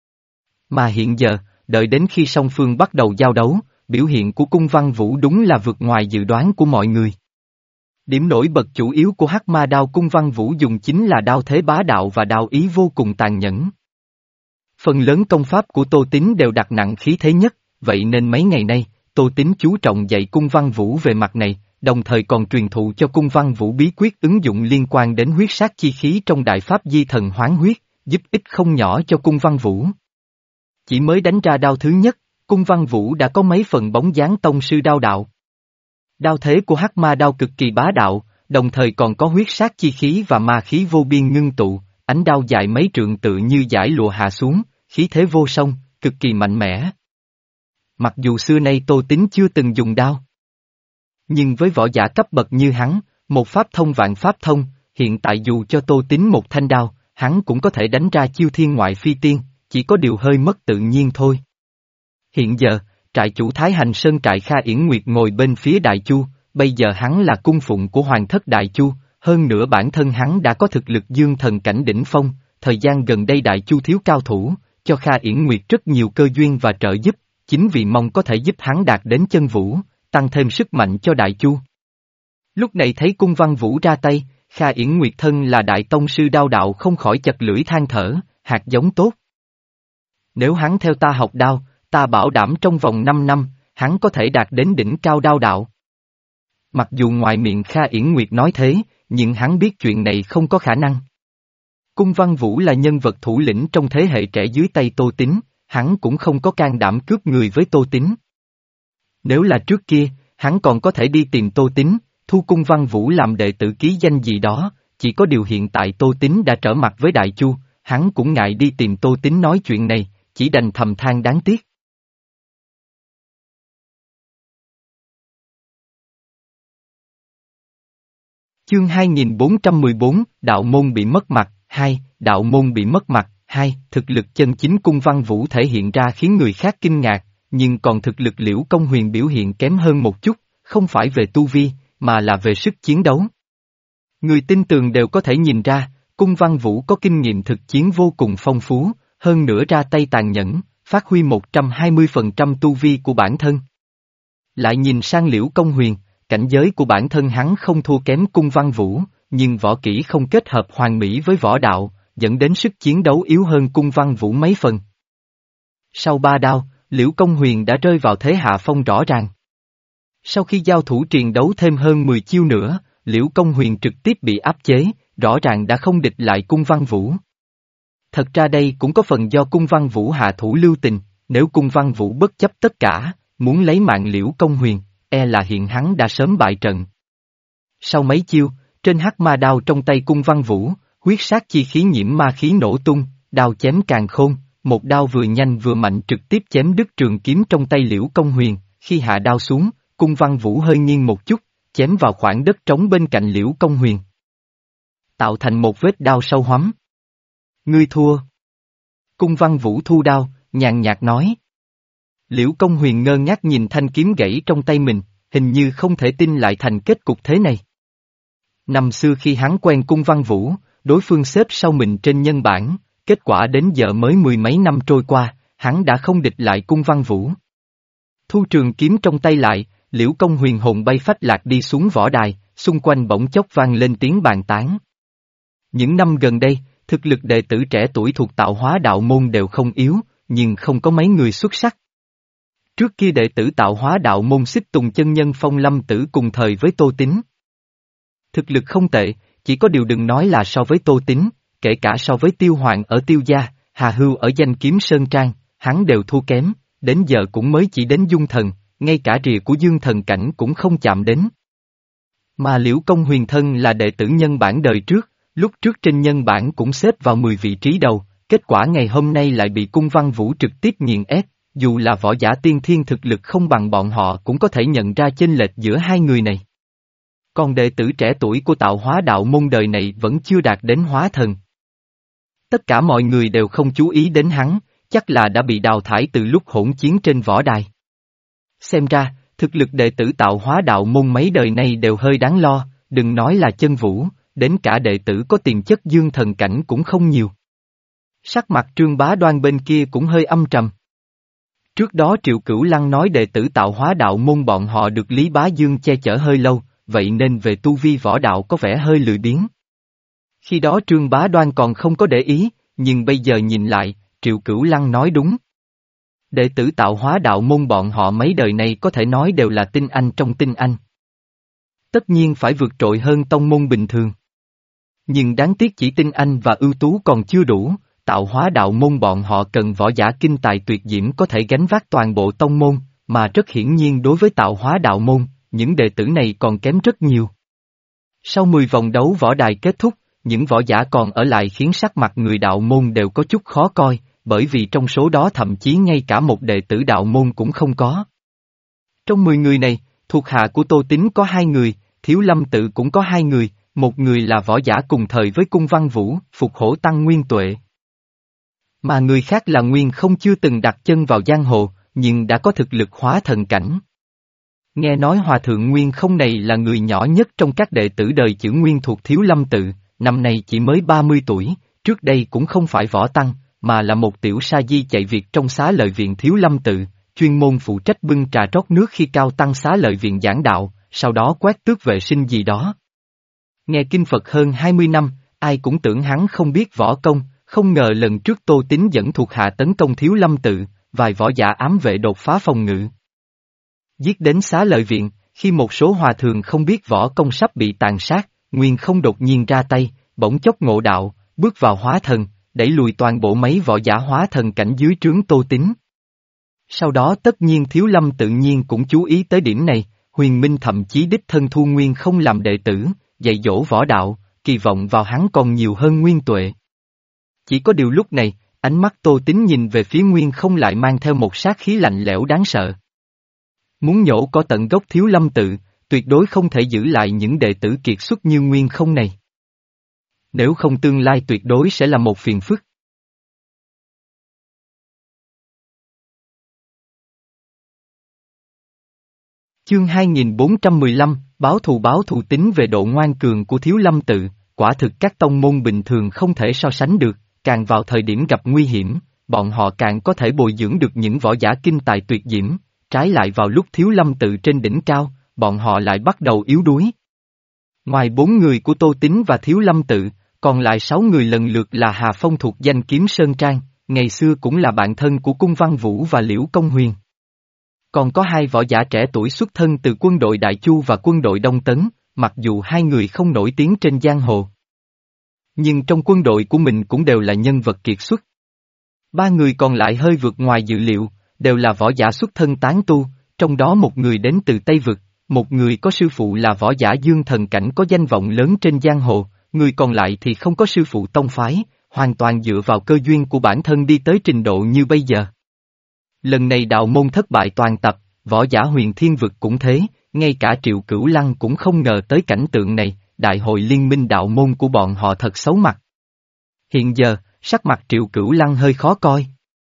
Mà hiện giờ, đợi đến khi song phương bắt đầu giao đấu, biểu hiện của Cung Văn Vũ đúng là vượt ngoài dự đoán của mọi người. Điểm nổi bật chủ yếu của hắc ma đao Cung Văn Vũ dùng chính là đao thế bá đạo và đao ý vô cùng tàn nhẫn. Phần lớn công pháp của Tô Tín đều đặt nặng khí thế nhất, vậy nên mấy ngày nay, Tô Tín chú trọng dạy Cung Văn Vũ về mặt này, đồng thời còn truyền thụ cho Cung Văn Vũ bí quyết ứng dụng liên quan đến huyết sát chi khí trong đại pháp di thần hoán huyết, giúp ích không nhỏ cho Cung Văn Vũ. Chỉ mới đánh ra đao thứ nhất, Cung Văn Vũ đã có mấy phần bóng dáng tông sư đao đạo. Đao thế của hắc ma đao cực kỳ bá đạo, đồng thời còn có huyết sát chi khí và ma khí vô biên ngưng tụ, ánh đao dài mấy trượng tự như dải lụa hạ xuống, khí thế vô song, cực kỳ mạnh mẽ. Mặc dù xưa nay Tô Tín chưa từng dùng đao, nhưng với võ giả cấp bậc như hắn, một pháp thông vạn pháp thông, hiện tại dù cho Tô Tín một thanh đao, hắn cũng có thể đánh ra chiêu thiên ngoại phi tiên, chỉ có điều hơi mất tự nhiên thôi. Hiện giờ, trại chủ Thái Hành Sơn trại Kha Yển Nguyệt ngồi bên phía Đại Chu, bây giờ hắn là cung phụng của Hoàng thất Đại Chu, hơn nữa bản thân hắn đã có thực lực dương thần cảnh đỉnh phong, thời gian gần đây Đại Chu thiếu cao thủ, cho Kha Yển Nguyệt rất nhiều cơ duyên và trợ giúp, chính vì mong có thể giúp hắn đạt đến chân vũ, tăng thêm sức mạnh cho Đại Chu. Lúc này thấy Cung Văn Vũ ra tay, Kha Yển Nguyệt thân là đại tông sư đao đạo không khỏi chật lưỡi than thở, hạt giống tốt. Nếu hắn theo ta học đao, ta bảo đảm trong vòng năm năm, hắn có thể đạt đến đỉnh cao đao đạo. Mặc dù ngoài miệng Kha Yển Nguyệt nói thế, nhưng hắn biết chuyện này không có khả năng. Cung Văn Vũ là nhân vật thủ lĩnh trong thế hệ trẻ dưới tay Tô Tín, hắn cũng không có can đảm cướp người với Tô Tín. Nếu là trước kia, hắn còn có thể đi tìm Tô Tín, thu Cung Văn Vũ làm đệ tử ký danh gì đó, chỉ có điều hiện tại Tô Tín đã trở mặt với Đại Chu, hắn cũng ngại đi tìm Tô Tín nói chuyện này, chỉ đành thầm than đáng tiếc. Chương hai nghìn bốn trăm mười bốn, đạo môn bị mất mặt, hai, đạo môn bị mất mặt, hai, thực lực chân chính Cung Văn Vũ thể hiện ra khiến người khác kinh ngạc, nhưng còn thực lực Liễu Công Huyền biểu hiện kém hơn một chút, không phải về tu vi, mà là về sức chiến đấu. Người tin tường đều có thể nhìn ra, Cung Văn Vũ có kinh nghiệm thực chiến vô cùng phong phú, hơn nữa ra tay tàn nhẫn, phát huy một trăm hai mươi phần trăm tu vi của bản thân. Lại nhìn sang Liễu Công Huyền, cảnh giới của bản thân hắn không thua kém Cung Văn Vũ, nhưng võ kỹ không kết hợp hoàn mỹ với võ đạo, dẫn đến sức chiến đấu yếu hơn Cung Văn Vũ mấy phần. Sau ba đao, Liễu Công Huyền đã rơi vào thế hạ phong rõ ràng. Sau khi giao thủ triền đấu thêm hơn mười chiêu nữa, Liễu Công Huyền trực tiếp bị áp chế, rõ ràng đã không địch lại Cung Văn Vũ. Thật ra đây cũng có phần do Cung Văn Vũ hạ thủ lưu tình, nếu Cung Văn Vũ bất chấp tất cả, muốn lấy mạng Liễu Công Huyền, e là hiện hắn đã sớm bại trận. Sau mấy chiêu, trên hắc ma đao trong tay Cung Văn Vũ, huyết sát chi khí nhiễm ma khí nổ tung, đao chém càn khôn, một đao vừa nhanh vừa mạnh trực tiếp chém đứt trường kiếm trong tay Liễu Công Huyền, khi hạ đao xuống, Cung Văn Vũ hơi nghiêng một chút, chém vào khoảng đất trống bên cạnh Liễu Công Huyền, tạo thành một vết đao sâu hoắm. Ngươi thua. Cung Văn Vũ thu đao, nhàn nhạt nói. Liễu Công Huyền ngơ ngác nhìn thanh kiếm gãy trong tay mình, hình như không thể tin lại thành kết cục thế này. Năm xưa khi hắn quen Cung Văn Vũ, đối phương xếp sau mình trên nhân bảng, kết quả đến giờ mới mười mấy năm trôi qua, hắn đã không địch lại Cung Văn Vũ. Thu trường kiếm trong tay lại, Liễu Công Huyền hồn bay phách lạc đi xuống võ đài, xung quanh bỗng chốc vang lên tiếng bàn tán. Những năm gần đây, thực lực đệ tử trẻ tuổi thuộc Tạo Hóa đạo môn đều không yếu, nhưng không có mấy người xuất sắc. Trước kia đệ tử Tạo Hóa đạo môn Xích Tùng chân nhân Phong Lâm Tử cùng thời với Tô Tín. Thực lực không tệ, chỉ có điều đừng nói là so với Tô Tín, kể cả so với Tiêu Hoàng ở Tiêu Gia, Hà Hưu ở Danh Kiếm Sơn Trang, hắn đều thua kém, đến giờ cũng mới chỉ đến Dung Thần, ngay cả rìa của Dương Thần Cảnh cũng không chạm đến. Mà Liễu Công Huyền thân là đệ tử nhân bản đời trước, lúc trước trên nhân bản cũng xếp vào mười vị trí đầu, kết quả ngày hôm nay lại bị Cung Văn Vũ trực tiếp nghiền ép, dù là võ giả tiên thiên thực lực không bằng bọn họ cũng có thể nhận ra chênh lệch giữa hai người này. Còn đệ tử trẻ tuổi của Tạo Hóa đạo môn đời này vẫn chưa đạt đến hóa thần. Tất cả mọi người đều không chú ý đến hắn, chắc là đã bị đào thải từ lúc hỗn chiến trên võ đài. Xem ra, thực lực đệ tử Tạo Hóa đạo môn mấy đời này đều hơi đáng lo, đừng nói là Chân Vũ, đến cả đệ tử có tiềm chất Dương Thần Cảnh cũng không nhiều. Sắc mặt Trương Bá Đoan bên kia cũng hơi âm trầm. Trước đó Triệu Cửu Lăng nói đệ tử Tạo Hóa đạo môn bọn họ được Lý Bá Dương che chở hơi lâu, vậy nên về tu vi võ đạo có vẻ hơi lười biếng. Khi đó Trương Bá Đoan còn không có để ý, nhưng bây giờ nhìn lại, Triệu Cửu Lăng nói đúng. Đệ tử Tạo Hóa đạo môn bọn họ mấy đời này có thể nói đều là tinh anh trong tinh anh. Tất nhiên phải vượt trội hơn tông môn bình thường. Nhưng đáng tiếc chỉ tinh anh và ưu tú còn chưa đủ, Tạo Hóa đạo môn bọn họ cần võ giả kinh tài tuyệt diễm có thể gánh vác toàn bộ tông môn, mà rất hiển nhiên đối với Tạo Hóa đạo môn, những đệ tử này còn kém rất nhiều. Sau mười vòng đấu võ đài kết thúc, những võ giả còn ở lại khiến sắc mặt người đạo môn đều có chút khó coi, bởi vì trong số đó thậm chí ngay cả một đệ tử đạo môn cũng không có. Trong mười người này, thuộc hạ của Tô Tín có hai người, Thiếu Lâm Tự cũng có hai người, một người là võ giả cùng thời với Cung Văn Vũ, Phục Hổ Tăng Nguyên Tuệ. Mà người khác là Nguyên không chưa từng đặt chân vào giang hồ, nhưng đã có thực lực hóa thần cảnh. Nghe nói Hòa Thượng Nguyên không này là người nhỏ nhất trong các đệ tử đời chữ Nguyên thuộc Thiếu Lâm Tự, năm nay chỉ mới ba mươi tuổi, trước đây cũng không phải võ tăng, mà là một tiểu sa di chạy việc trong xá lợi viện Thiếu Lâm Tự, chuyên môn phụ trách bưng trà rót nước khi cao tăng xá lợi viện giảng đạo, sau đó quét tước vệ sinh gì đó. Nghe kinh Phật hơn hai mươi năm, ai cũng tưởng hắn không biết võ công, không ngờ lần trước Tô Tín dẫn thuộc hạ tấn công Thiếu Lâm Tự, vài võ giả ám vệ đột phá phòng ngự. Giết đến xá lợi viện, khi một số hòa thượng không biết võ công sắp bị tàn sát, Nguyên không đột nhiên ra tay, bỗng chốc ngộ đạo, bước vào hóa thần, đẩy lùi toàn bộ mấy võ giả hóa thần cảnh dưới trướng Tô Tín. Sau đó tất nhiên Thiếu Lâm tự nhiên cũng chú ý tới điểm này, Huyền Minh thậm chí đích thân thu Nguyên không làm đệ tử, dạy dỗ võ đạo, kỳ vọng vào hắn còn nhiều hơn Nguyên Tuệ. Chỉ có điều lúc này, ánh mắt Tô Tín nhìn về phía Nguyên không lại mang theo một sát khí lạnh lẽo đáng sợ. Muốn nhổ có tận gốc Thiếu Lâm tự, tuyệt đối không thể giữ lại những đệ tử kiệt xuất như Nguyên Không này. Nếu không tương lai tuyệt đối sẽ là một phiền phức. Chương hai nghìn bốn trăm mười lăm, báo thù báo thù tính về độ ngoan cường của Thiếu Lâm Tự, quả thực các tông môn bình thường không thể so sánh được, càng vào thời điểm gặp nguy hiểm, bọn họ càng có thể bồi dưỡng được những võ giả kinh tài tuyệt diễm, trái lại vào lúc Thiếu Lâm Tự trên đỉnh cao, bọn họ lại bắt đầu yếu đuối. Ngoài bốn người của Tô Tín và Thiếu Lâm Tự, còn lại sáu người lần lượt là Hà Phong thuộc danh Kiếm Sơn Trang, ngày xưa cũng là bạn thân của Cung Văn Vũ và Liễu Công Huyền. Còn có hai võ giả trẻ tuổi xuất thân từ quân đội Đại Chu và quân đội Đông Tấn, mặc dù hai người không nổi tiếng trên giang hồ. Nhưng trong quân đội của mình cũng đều là nhân vật kiệt xuất. Ba người còn lại hơi vượt ngoài dự liệu, đều là võ giả xuất thân tán tu, trong đó một người đến từ Tây Vực, một người có sư phụ là võ giả dương thần cảnh có danh vọng lớn trên giang hồ, người còn lại thì không có sư phụ tông phái, hoàn toàn dựa vào cơ duyên của bản thân đi tới trình độ như bây giờ. Lần này đạo môn thất bại toàn tập, võ giả Huyền Thiên Vực cũng thế, ngay cả Triệu Cửu Lăng cũng không ngờ tới cảnh tượng này, đại hội liên minh đạo môn của bọn họ thật xấu mặt. Hiện giờ, sắc mặt Triệu Cửu Lăng hơi khó coi.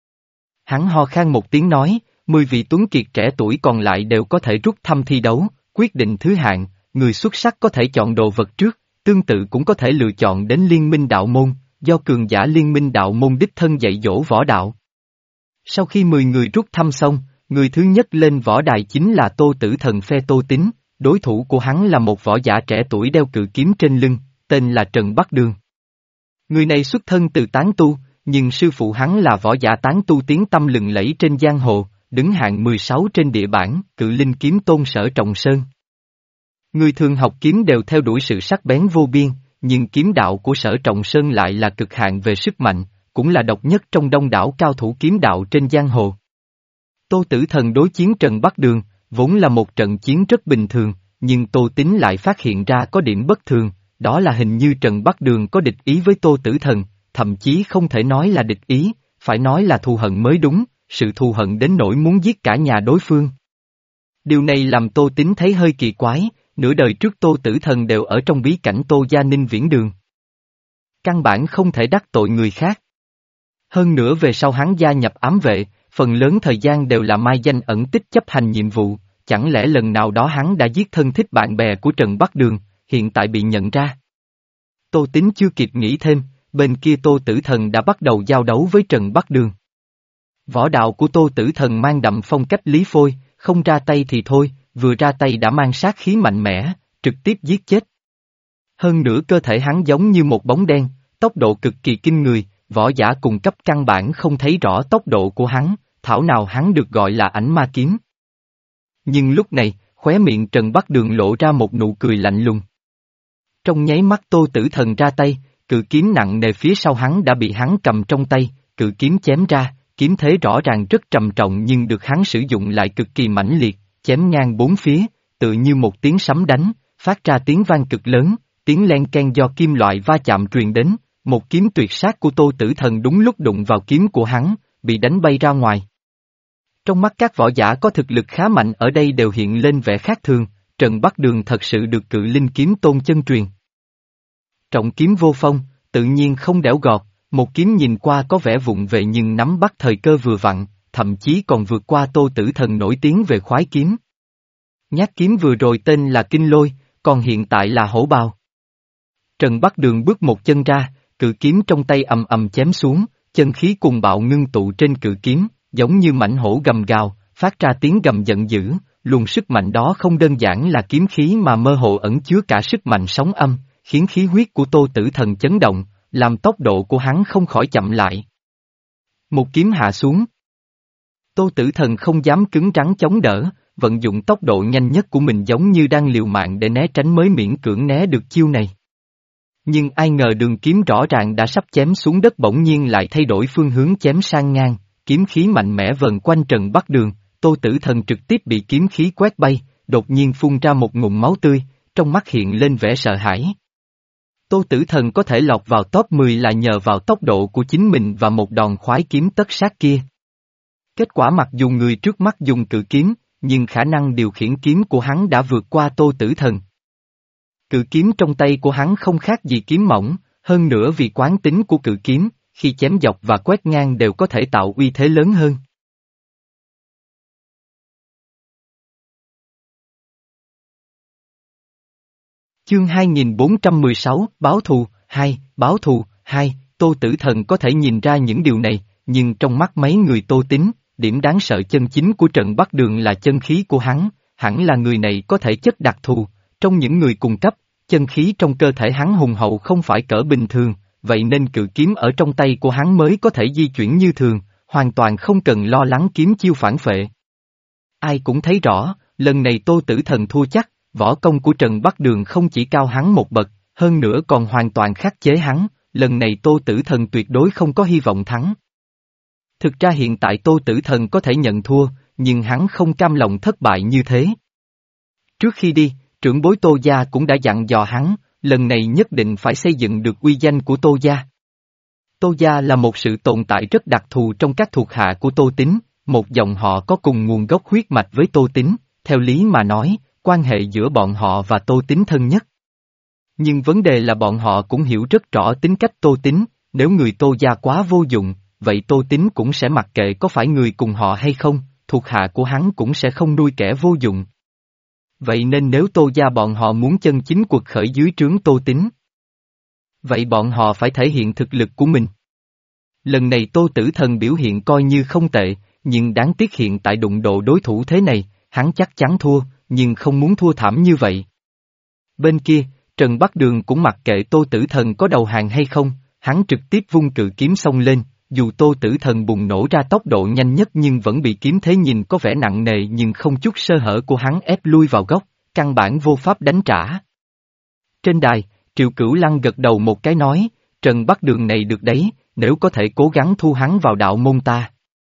Hắn ho khan một tiếng nói, mười vị tuấn kiệt trẻ tuổi còn lại đều có thể rút thăm thi đấu, quyết định thứ hạng, người xuất sắc có thể chọn đồ vật trước, tương tự cũng có thể lựa chọn đến liên minh đạo môn, do cường giả liên minh đạo môn đích thân dạy dỗ võ đạo. Sau khi mười người rút thăm xong, người thứ nhất lên võ đài chính là Tô Tử Thần phe Tô Tín, đối thủ của hắn là một võ giả trẻ tuổi đeo cự kiếm trên lưng, tên là Trần Bắc Đường. Người này xuất thân từ tán tu, nhưng sư phụ hắn là võ giả tán tu tiếng tăm lừng lẫy trên giang hồ, đứng hạng mười sáu trên địa bảng, Cự Linh Kiếm Tôn Sở Trọng Sơn. Người thường học kiếm đều theo đuổi sự sắc bén vô biên, nhưng kiếm đạo của Sở Trọng Sơn lại là cực hạn về sức mạnh, cũng là độc nhất trong đông đảo cao thủ kiếm đạo trên giang hồ. Tô Tử Thần đối chiến Trần Bắc Đường, vốn là một trận chiến rất bình thường, nhưng Tô Tín lại phát hiện ra có điểm bất thường, đó là hình như Trần Bắc Đường có địch ý với Tô Tử Thần, thậm chí không thể nói là địch ý, phải nói là thù hận mới đúng, sự thù hận đến nỗi muốn giết cả nhà đối phương. Điều này làm Tô Tín thấy hơi kỳ quái, nửa đời trước Tô Tử Thần đều ở trong bí cảnh Tô Gia Ninh Viễn Đường. Căn bản không thể đắc tội người khác. Hơn nữa về sau hắn gia nhập ám vệ, phần lớn thời gian đều là mai danh ẩn tích chấp hành nhiệm vụ, chẳng lẽ lần nào đó hắn đã giết thân thích bạn bè của Trần Bắc Đường, hiện tại bị nhận ra. Tô Tín chưa kịp nghĩ thêm, bên kia Tô Tử Thần đã bắt đầu giao đấu với Trần Bắc Đường. Võ đạo của Tô Tử Thần mang đậm phong cách Lý Phôi, không ra tay thì thôi, vừa ra tay đã mang sát khí mạnh mẽ, trực tiếp giết chết. Hơn nữa cơ thể hắn giống như một bóng đen, tốc độ cực kỳ kinh người, võ giả cùng cấp căn bản không thấy rõ tốc độ của hắn, thảo nào hắn được gọi là ảnh ma kiếm. Nhưng lúc này, khóe miệng Trần Bắc Đường lộ ra một nụ cười lạnh lùng. Trong nháy mắt Tô Tử Thần ra tay, cự kiếm nặng nề phía sau hắn đã bị hắn cầm trong tay, cự kiếm chém ra, kiếm thế rõ ràng rất trầm trọng nhưng được hắn sử dụng lại cực kỳ mãnh liệt, chém ngang bốn phía, tự như một tiếng sấm đánh, phát ra tiếng vang cực lớn, tiếng len ken do kim loại va chạm truyền đến, một kiếm tuyệt sát của Tô Tử Thần đúng lúc đụng vào kiếm của hắn, bị đánh bay ra ngoài. Trong mắt các võ giả có thực lực khá mạnh ở đây đều hiện lên vẻ khác thường, Trần Bắc Đường thật sự được Cự Linh Kiếm Tôn chân truyền. Trọng kiếm vô phong, tự nhiên không đẽo gọt, một kiếm nhìn qua có vẻ vụng về nhưng nắm bắt thời cơ vừa vặn, thậm chí còn vượt qua Tô Tử Thần nổi tiếng về khoái kiếm. Nhát kiếm vừa rồi tên là Kinh Lôi, còn hiện tại là Hổ Bào. Trần Bắc Đường bước một chân ra, cự kiếm trong tay ầm ầm chém xuống, chân khí cùng bạo ngưng tụ trên cự kiếm, giống như mãnh hổ gầm gào, phát ra tiếng gầm giận dữ, luồng sức mạnh đó không đơn giản là kiếm khí mà mơ hồ ẩn chứa cả sức mạnh sóng âm, khiến khí huyết của Tô Tử Thần chấn động, làm tốc độ của hắn không khỏi chậm lại. Một kiếm hạ xuống. Tô Tử Thần không dám cứng rắn chống đỡ, vận dụng tốc độ nhanh nhất của mình giống như đang liều mạng để né tránh mới miễn cưỡng né được chiêu này. Nhưng ai ngờ đường kiếm rõ ràng đã sắp chém xuống đất bỗng nhiên lại thay đổi phương hướng chém sang ngang, kiếm khí mạnh mẽ vần quanh Trần Bắc Đường, Tô Tử Thần trực tiếp bị kiếm khí quét bay, đột nhiên phun ra một ngụm máu tươi, trong mắt hiện lên vẻ sợ hãi. Tô Tử Thần có thể lọt vào top mười là nhờ vào tốc độ của chính mình và một đòn khoái kiếm tất sát kia. Kết quả mặc dù người trước mắt dùng cự kiếm, nhưng khả năng điều khiển kiếm của hắn đã vượt qua Tô Tử Thần. Cự kiếm trong tay của hắn không khác gì kiếm mỏng, hơn nữa vì quán tính của cự kiếm, khi chém dọc và quét ngang đều có thể tạo uy thế lớn hơn. Chương hai nghìn bốn trăm mười sáu, Báo thù, hai, Báo thù, hai, Tô Tử Thần có thể nhìn ra những điều này, nhưng trong mắt mấy người Tô Tín, điểm đáng sợ chân chính của trận Bắc Đường là chân khí của hắn, hẳn là người này có thể chất đặc thù, trong những người cùng cấp, chân khí trong cơ thể hắn hùng hậu không phải cỡ bình thường, vậy nên cự kiếm ở trong tay của hắn mới có thể di chuyển như thường, hoàn toàn không cần lo lắng kiếm chiêu phản phệ. Ai cũng thấy rõ, lần này Tô Tử Thần thua chắc, võ công của Trần Bắc Đường không chỉ cao hắn một bậc, hơn nữa còn hoàn toàn khắc chế hắn, lần này Tô Tử Thần tuyệt đối không có hy vọng thắng. Thực ra hiện tại Tô Tử Thần có thể nhận thua, nhưng hắn không cam lòng thất bại như thế. Trước khi đi, trưởng bối Tô Gia cũng đã dặn dò hắn, lần này nhất định phải xây dựng được uy danh của Tô Gia. Tô Gia là một sự tồn tại rất đặc thù trong các thuộc hạ của Tô Tín, một dòng họ có cùng nguồn gốc huyết mạch với Tô Tín, theo lý mà nói, quan hệ giữa bọn họ và Tô Tín thân nhất. Nhưng vấn đề là bọn họ cũng hiểu rất rõ tính cách Tô Tín, nếu người Tô Gia quá vô dụng, vậy Tô Tín cũng sẽ mặc kệ có phải người cùng họ hay không, thuộc hạ của hắn cũng sẽ không nuôi kẻ vô dụng. Vậy nên nếu Tô Gia bọn họ muốn chân chính cuộc khởi dưới trướng Tô Tín, vậy bọn họ phải thể hiện thực lực của mình. Lần này Tô Tử Thần biểu hiện coi như không tệ, nhưng đáng tiếc hiện tại đụng độ đối thủ thế này, hắn chắc chắn thua, nhưng không muốn thua thảm như vậy. Bên kia, Trần Bắc Đường cũng mặc kệ Tô Tử Thần có đầu hàng hay không, hắn trực tiếp vung cự kiếm xông lên, dù Tô Tử Thần bùng nổ ra tốc độ nhanh nhất nhưng vẫn bị kiếm thế nhìn có vẻ nặng nề nhưng không chút sơ hở của hắn ép lui vào góc, căn bản vô pháp đánh trả. Trên đài, Triệu Cửu Lăng gật đầu một cái nói, Trần Bắc Đường này được đấy, nếu có thể cố gắng thu hắn vào đạo môn ta.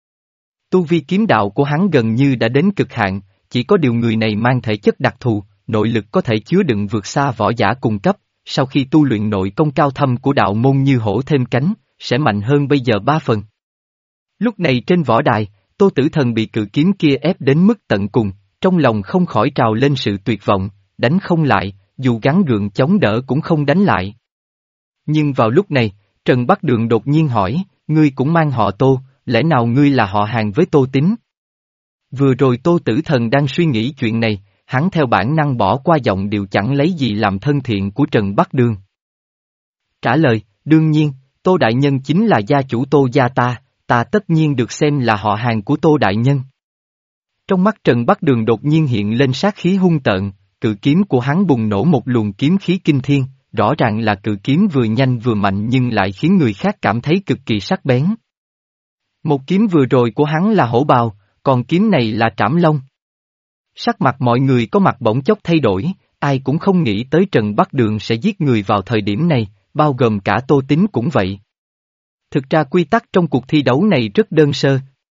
Tu vi kiếm đạo của hắn gần như đã đến cực hạn, chỉ có điều người này mang thể chất đặc thù, nội lực có thể chứa đựng vượt xa võ giả cùng cấp, sau khi tu luyện nội công cao thâm của đạo môn như hổ thêm cánh, sẽ mạnh hơn bây giờ ba phần. Lúc này trên võ đài, Tô Tử Thần bị cự kiếm kia ép đến mức tận cùng, trong lòng không khỏi trào lên sự tuyệt vọng, đánh không lại, dù gắng gượng chống đỡ cũng không đánh lại. Nhưng vào lúc này, Trần Bắc Đường đột nhiên hỏi, ngươi cũng mang họ Tô, lẽ nào ngươi là họ hàng với Tô Tín? Vừa rồi Tô Tử Thần đang suy nghĩ chuyện này, hắn theo bản năng bỏ qua giọng điệu chẳng lấy gì làm thân thiện của Trần Bắc Đường. Trả lời, đương nhiên, Tô Đại Nhân chính là gia chủ Tô Gia ta, ta tất nhiên được xem là họ hàng của Tô Đại Nhân. Trong mắt Trần Bắc Đường đột nhiên hiện lên sát khí hung tợn, cự kiếm của hắn bùng nổ một luồng kiếm khí kinh thiên, rõ ràng là cự kiếm vừa nhanh vừa mạnh nhưng lại khiến người khác cảm thấy cực kỳ sắc bén. Một kiếm vừa rồi của hắn là hổ bào, còn kiếm này là trảm long. Sắc mặt mọi người có mặt bỗng chốc thay đổi, ai cũng không nghĩ tới Trần Bắc Đường sẽ giết người vào thời điểm này, bao gồm cả Tô Tín cũng vậy. Thực ra quy tắc trong cuộc thi đấu này rất đơn sơ.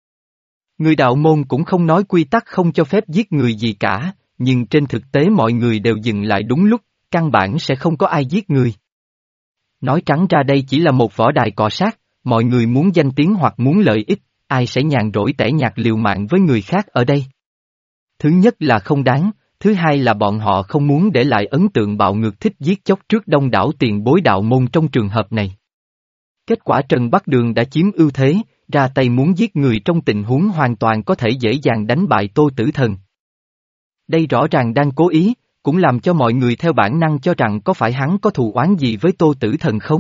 Người đạo môn cũng không nói quy tắc không cho phép giết người gì cả, nhưng trên thực tế mọi người đều dừng lại đúng lúc, căn bản sẽ không có ai giết người. Nói trắng ra đây chỉ là một võ đài cọ sát, mọi người muốn danh tiếng hoặc muốn lợi ích, ai sẽ nhàn rỗi tẻ nhạt liều mạng với người khác ở đây. Thứ nhất là không đáng, thứ hai là bọn họ không muốn để lại ấn tượng bạo ngược thích giết chóc trước đông đảo tiền bối đạo môn trong trường hợp này. Kết quả Trần Bắc Đường đã chiếm ưu thế, ra tay muốn giết người trong tình huống hoàn toàn có thể dễ dàng đánh bại Tô Tử Thần. Đây rõ ràng đang cố ý, cũng làm cho mọi người theo bản năng cho rằng có phải hắn có thù oán gì với Tô Tử Thần không?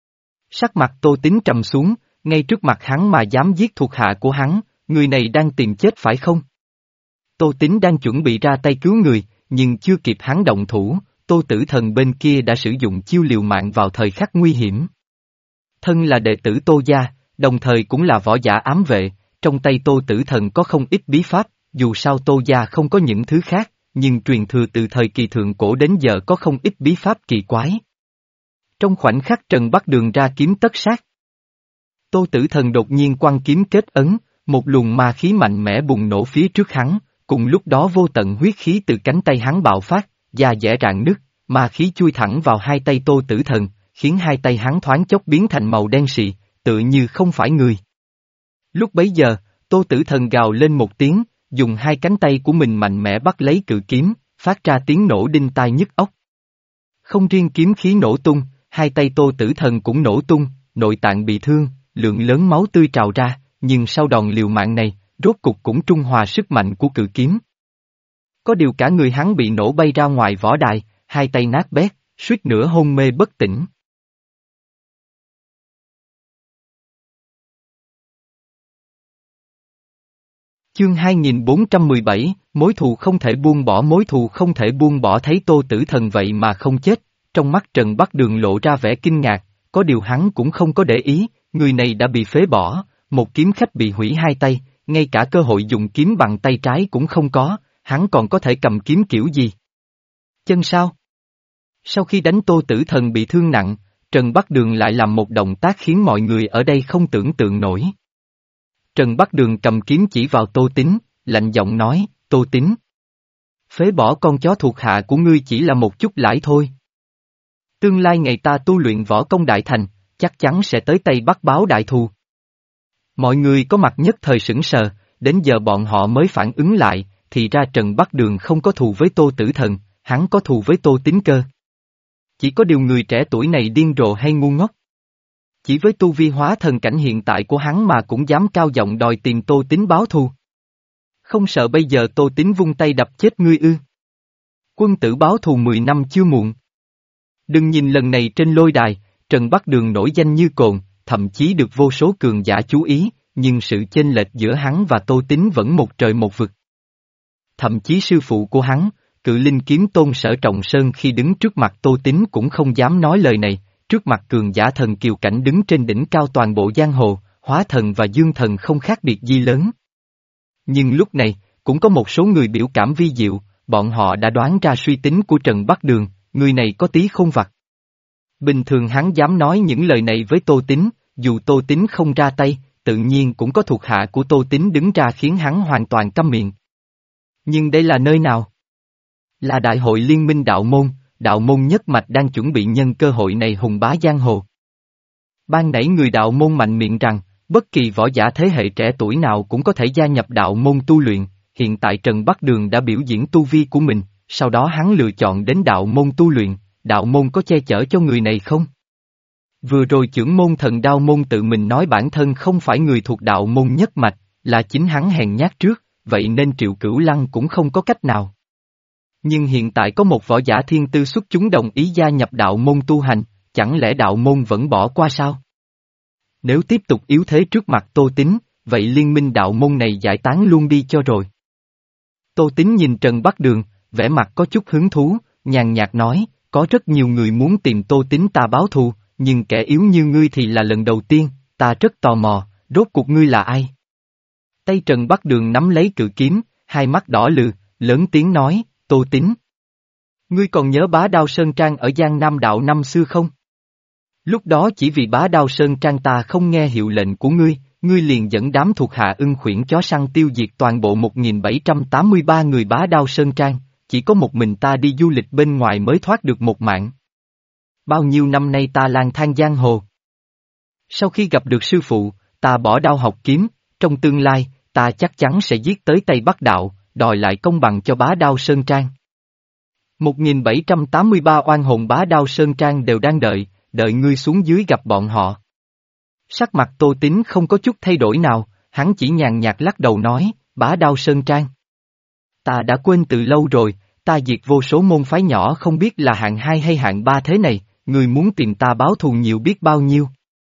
Sắc mặt Tô Tín trầm xuống, ngay trước mặt hắn mà dám giết thuộc hạ của hắn, người này đang tìm chết phải không? Tô Tín đang chuẩn bị ra tay cứu người, nhưng chưa kịp hắn động thủ, Tô Tử Thần bên kia đã sử dụng chiêu liều mạng vào thời khắc nguy hiểm. Thân là đệ tử Tô Gia, đồng thời cũng là võ giả ám vệ, trong tay Tô Tử Thần có không ít bí pháp, dù sao Tô Gia không có những thứ khác, nhưng truyền thừa từ thời kỳ thượng cổ đến giờ có không ít bí pháp kỳ quái. Trong khoảnh khắc Trần Bắc Đường ra kiếm tất sát, Tô Tử Thần đột nhiên quăng kiếm kết ấn, một luồng ma khí mạnh mẽ bùng nổ phía trước hắn, cùng lúc đó vô tận huyết khí từ cánh tay hắn bạo phát, da dẻ rạn nứt, ma khí chui thẳng vào hai tay Tô Tử Thần, khiến hai tay hắn thoáng chốc biến thành màu đen sì, tự như không phải người. Lúc bấy giờ, Tô Tử Thần gào lên một tiếng, dùng hai cánh tay của mình mạnh mẽ bắt lấy cự kiếm, phát ra tiếng nổ đinh tai nhức óc. Không riêng kiếm khí nổ tung, hai tay Tô Tử Thần cũng nổ tung, nội tạng bị thương, lượng lớn máu tươi trào ra, nhưng sau đòn liều mạng này, rốt cục cũng trung hòa sức mạnh của cự kiếm. Có điều cả người hắn bị nổ bay ra ngoài võ đài, hai tay nát bét, suýt nữa hôn mê bất tỉnh. Chương hai nghìn bốn trăm mười bảy, mối thù không thể buông bỏ mối thù không thể buông bỏ thấy Tô Tử Thần vậy mà không chết, trong mắt Trần Bắc Đường lộ ra vẻ kinh ngạc, có điều hắn cũng không có để ý, người này đã bị phế bỏ, một kiếm khách bị hủy hai tay, ngay cả cơ hội dùng kiếm bằng tay trái cũng không có, hắn còn có thể cầm kiếm kiểu gì? Chân sao? Sau khi đánh Tô Tử Thần bị thương nặng, Trần Bắc Đường lại làm một động tác khiến mọi người ở đây không tưởng tượng nổi. Trần Bắc Đường cầm kiếm chỉ vào Tô Tín, lạnh giọng nói, Tô Tín. Phế bỏ con chó thuộc hạ của ngươi chỉ là một chút lãi thôi. Tương lai ngày ta tu luyện võ công đại thành, chắc chắn sẽ tới Tây Bắc báo đại thù. Mọi người có mặt nhất thời sững sờ, đến giờ bọn họ mới phản ứng lại, thì ra Trần Bắc Đường không có thù với Tô Tử Thần, hắn có thù với Tô Tín cơ. Chỉ có điều người trẻ tuổi này điên rồ hay ngu ngốc. Chỉ với tu vi hóa thần cảnh hiện tại của hắn mà cũng dám cao giọng đòi tìm Tô Tín báo thù. Không sợ bây giờ Tô Tín vung tay đập chết ngươi ư? Quân tử báo thù mười năm chưa muộn. Đừng nhìn lần này trên lôi đài, Trần Bắc Đường nổi danh như cồn, thậm chí được vô số cường giả chú ý, nhưng sự chênh lệch giữa hắn và Tô Tín vẫn một trời một vực. Thậm chí sư phụ của hắn, Cự Linh Kiếm Tôn Sở Trọng Sơn khi đứng trước mặt Tô Tín cũng không dám nói lời này, trước mặt cường giả thần kiều cảnh đứng trên đỉnh cao toàn bộ giang hồ, hóa thần và dương thần không khác biệt gì lớn. Nhưng lúc này, cũng có một số người biểu cảm vi diệu, bọn họ đã đoán ra suy tính của Trần Bắc Đường, người này có tí khôn vặt. Bình thường hắn dám nói những lời này với Tô Tín, dù Tô Tín không ra tay, tự nhiên cũng có thuộc hạ của Tô Tín đứng ra khiến hắn hoàn toàn câm miệng. Nhưng đây là nơi nào? Là đại hội liên minh đạo môn, đạo môn nhất mạch đang chuẩn bị nhân cơ hội này hùng bá giang hồ. Ban nãy người đạo môn mạnh miệng rằng, bất kỳ võ giả thế hệ trẻ tuổi nào cũng có thể gia nhập đạo môn tu luyện, hiện tại Trần Bắc Đường đã biểu diễn tu vi của mình, sau đó hắn lựa chọn đến đạo môn tu luyện, đạo môn có che chở cho người này không? Vừa rồi chưởng môn Thần Đao môn tự mình nói bản thân không phải người thuộc đạo môn nhất mạch, là chính hắn hèn nhát trước, vậy nên Triệu Cửu Lăng cũng không có cách nào. Nhưng hiện tại có một võ giả thiên tư xuất chúng đồng ý gia nhập đạo môn tu hành, chẳng lẽ đạo môn vẫn bỏ qua sao? Nếu tiếp tục yếu thế trước mặt Tô Tín, vậy liên minh đạo môn này giải tán luôn đi cho rồi. Tô Tín nhìn Trần Bắc Đường, vẻ mặt có chút hứng thú, nhàn nhạt nói, có rất nhiều người muốn tìm Tô Tín ta báo thù, nhưng kẻ yếu như ngươi thì là lần đầu tiên, ta rất tò mò, rốt cuộc ngươi là ai? Tay Trần Bắc Đường nắm lấy cự kiếm, hai mắt đỏ lừ, lớn tiếng nói, Tô Tín. Ngươi còn nhớ Bá Đao Sơn Trang ở Giang Nam đạo năm xưa không? Lúc đó chỉ vì Bá Đao Sơn Trang ta không nghe hiệu lệnh của ngươi, ngươi liền dẫn đám thuộc hạ ưng khuyển chó săn tiêu diệt toàn bộ một nghìn bảy trăm tám mươi ba người Bá Đao Sơn Trang, chỉ có một mình ta đi du lịch bên ngoài mới thoát được một mạng. Bao nhiêu năm nay ta lang thang giang hồ. Sau khi gặp được sư phụ, ta bỏ đao học kiếm, trong tương lai, ta chắc chắn sẽ giết tới Tây Bắc Đạo, đòi lại công bằng cho Bá Đao Sơn Trang. một nghìn bảy trăm tám mươi ba oan hồn Bá Đao Sơn Trang đều đang đợi, đợi ngươi xuống dưới gặp bọn họ. Sắc mặt Tô Tín không có chút thay đổi nào, hắn chỉ nhàn nhạt lắc đầu nói, Bá Đao Sơn Trang. Ta đã quên từ lâu rồi, ta diệt vô số môn phái nhỏ không biết là hạng hai hay hạng ba thế này, ngươi muốn tìm ta báo thù nhiều biết bao nhiêu.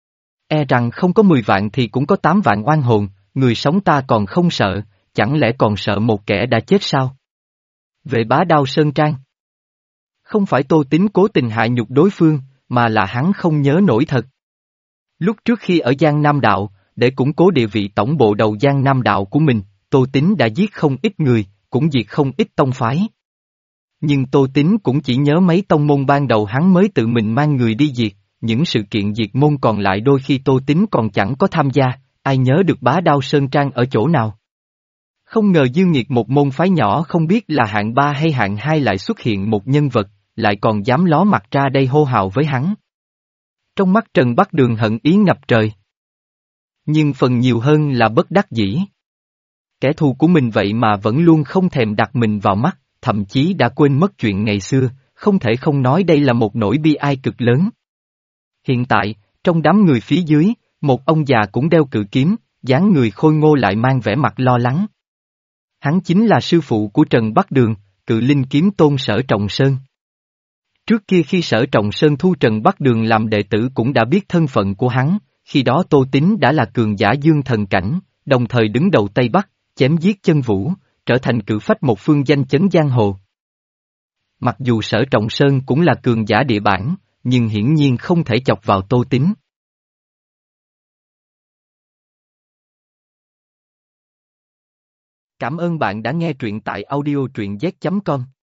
E rằng không có mười vạn thì cũng có tám vạn oan hồn, người sống ta còn không sợ, chẳng lẽ còn sợ một kẻ đã chết sao? Về Bá Đao Sơn Trang. Không phải Tô Tín cố tình hạ nhục đối phương, mà là hắn không nhớ nổi thật. Lúc trước khi ở Giang Nam Đạo, để củng cố địa vị tổng bộ đầu Giang Nam Đạo của mình, Tô Tín đã giết không ít người, cũng diệt không ít tông phái. Nhưng Tô Tín cũng chỉ nhớ mấy tông môn ban đầu hắn mới tự mình mang người đi diệt, những sự kiện diệt môn còn lại đôi khi Tô Tín còn chẳng có tham gia, ai nhớ được Bá Đao Sơn Trang ở chỗ nào. Không ngờ dương nghiệt một môn phái nhỏ không biết là hạng ba hay hạng hai lại xuất hiện một nhân vật, lại còn dám ló mặt ra đây hô hào với hắn. Trong mắt Trần Bắc Đường hận ý ngập trời. Nhưng phần nhiều hơn là bất đắc dĩ. Kẻ thù của mình vậy mà vẫn luôn không thèm đặt mình vào mắt, thậm chí đã quên mất chuyện ngày xưa, không thể không nói đây là một nỗi bi ai cực lớn. Hiện tại, trong đám người phía dưới, một ông già cũng đeo cự kiếm, dáng người khôi ngô lại mang vẻ mặt lo lắng. Hắn chính là sư phụ của Trần Bắc Đường, Cự Linh Kiếm Tôn Sở Trọng Sơn. Trước kia khi Sở Trọng Sơn thu Trần Bắc Đường làm đệ tử cũng đã biết thân phận của hắn, khi đó Tô Tín đã là cường giả dương thần cảnh, đồng thời đứng đầu Tây Bắc, chém giết chân vũ, trở thành cự phách một phương danh chấn giang hồ. Mặc dù Sở Trọng Sơn cũng là cường giả địa bản, nhưng hiển nhiên không thể chọc vào Tô Tín. Cảm ơn bạn đã nghe truyện tại audio truyện z chấm com.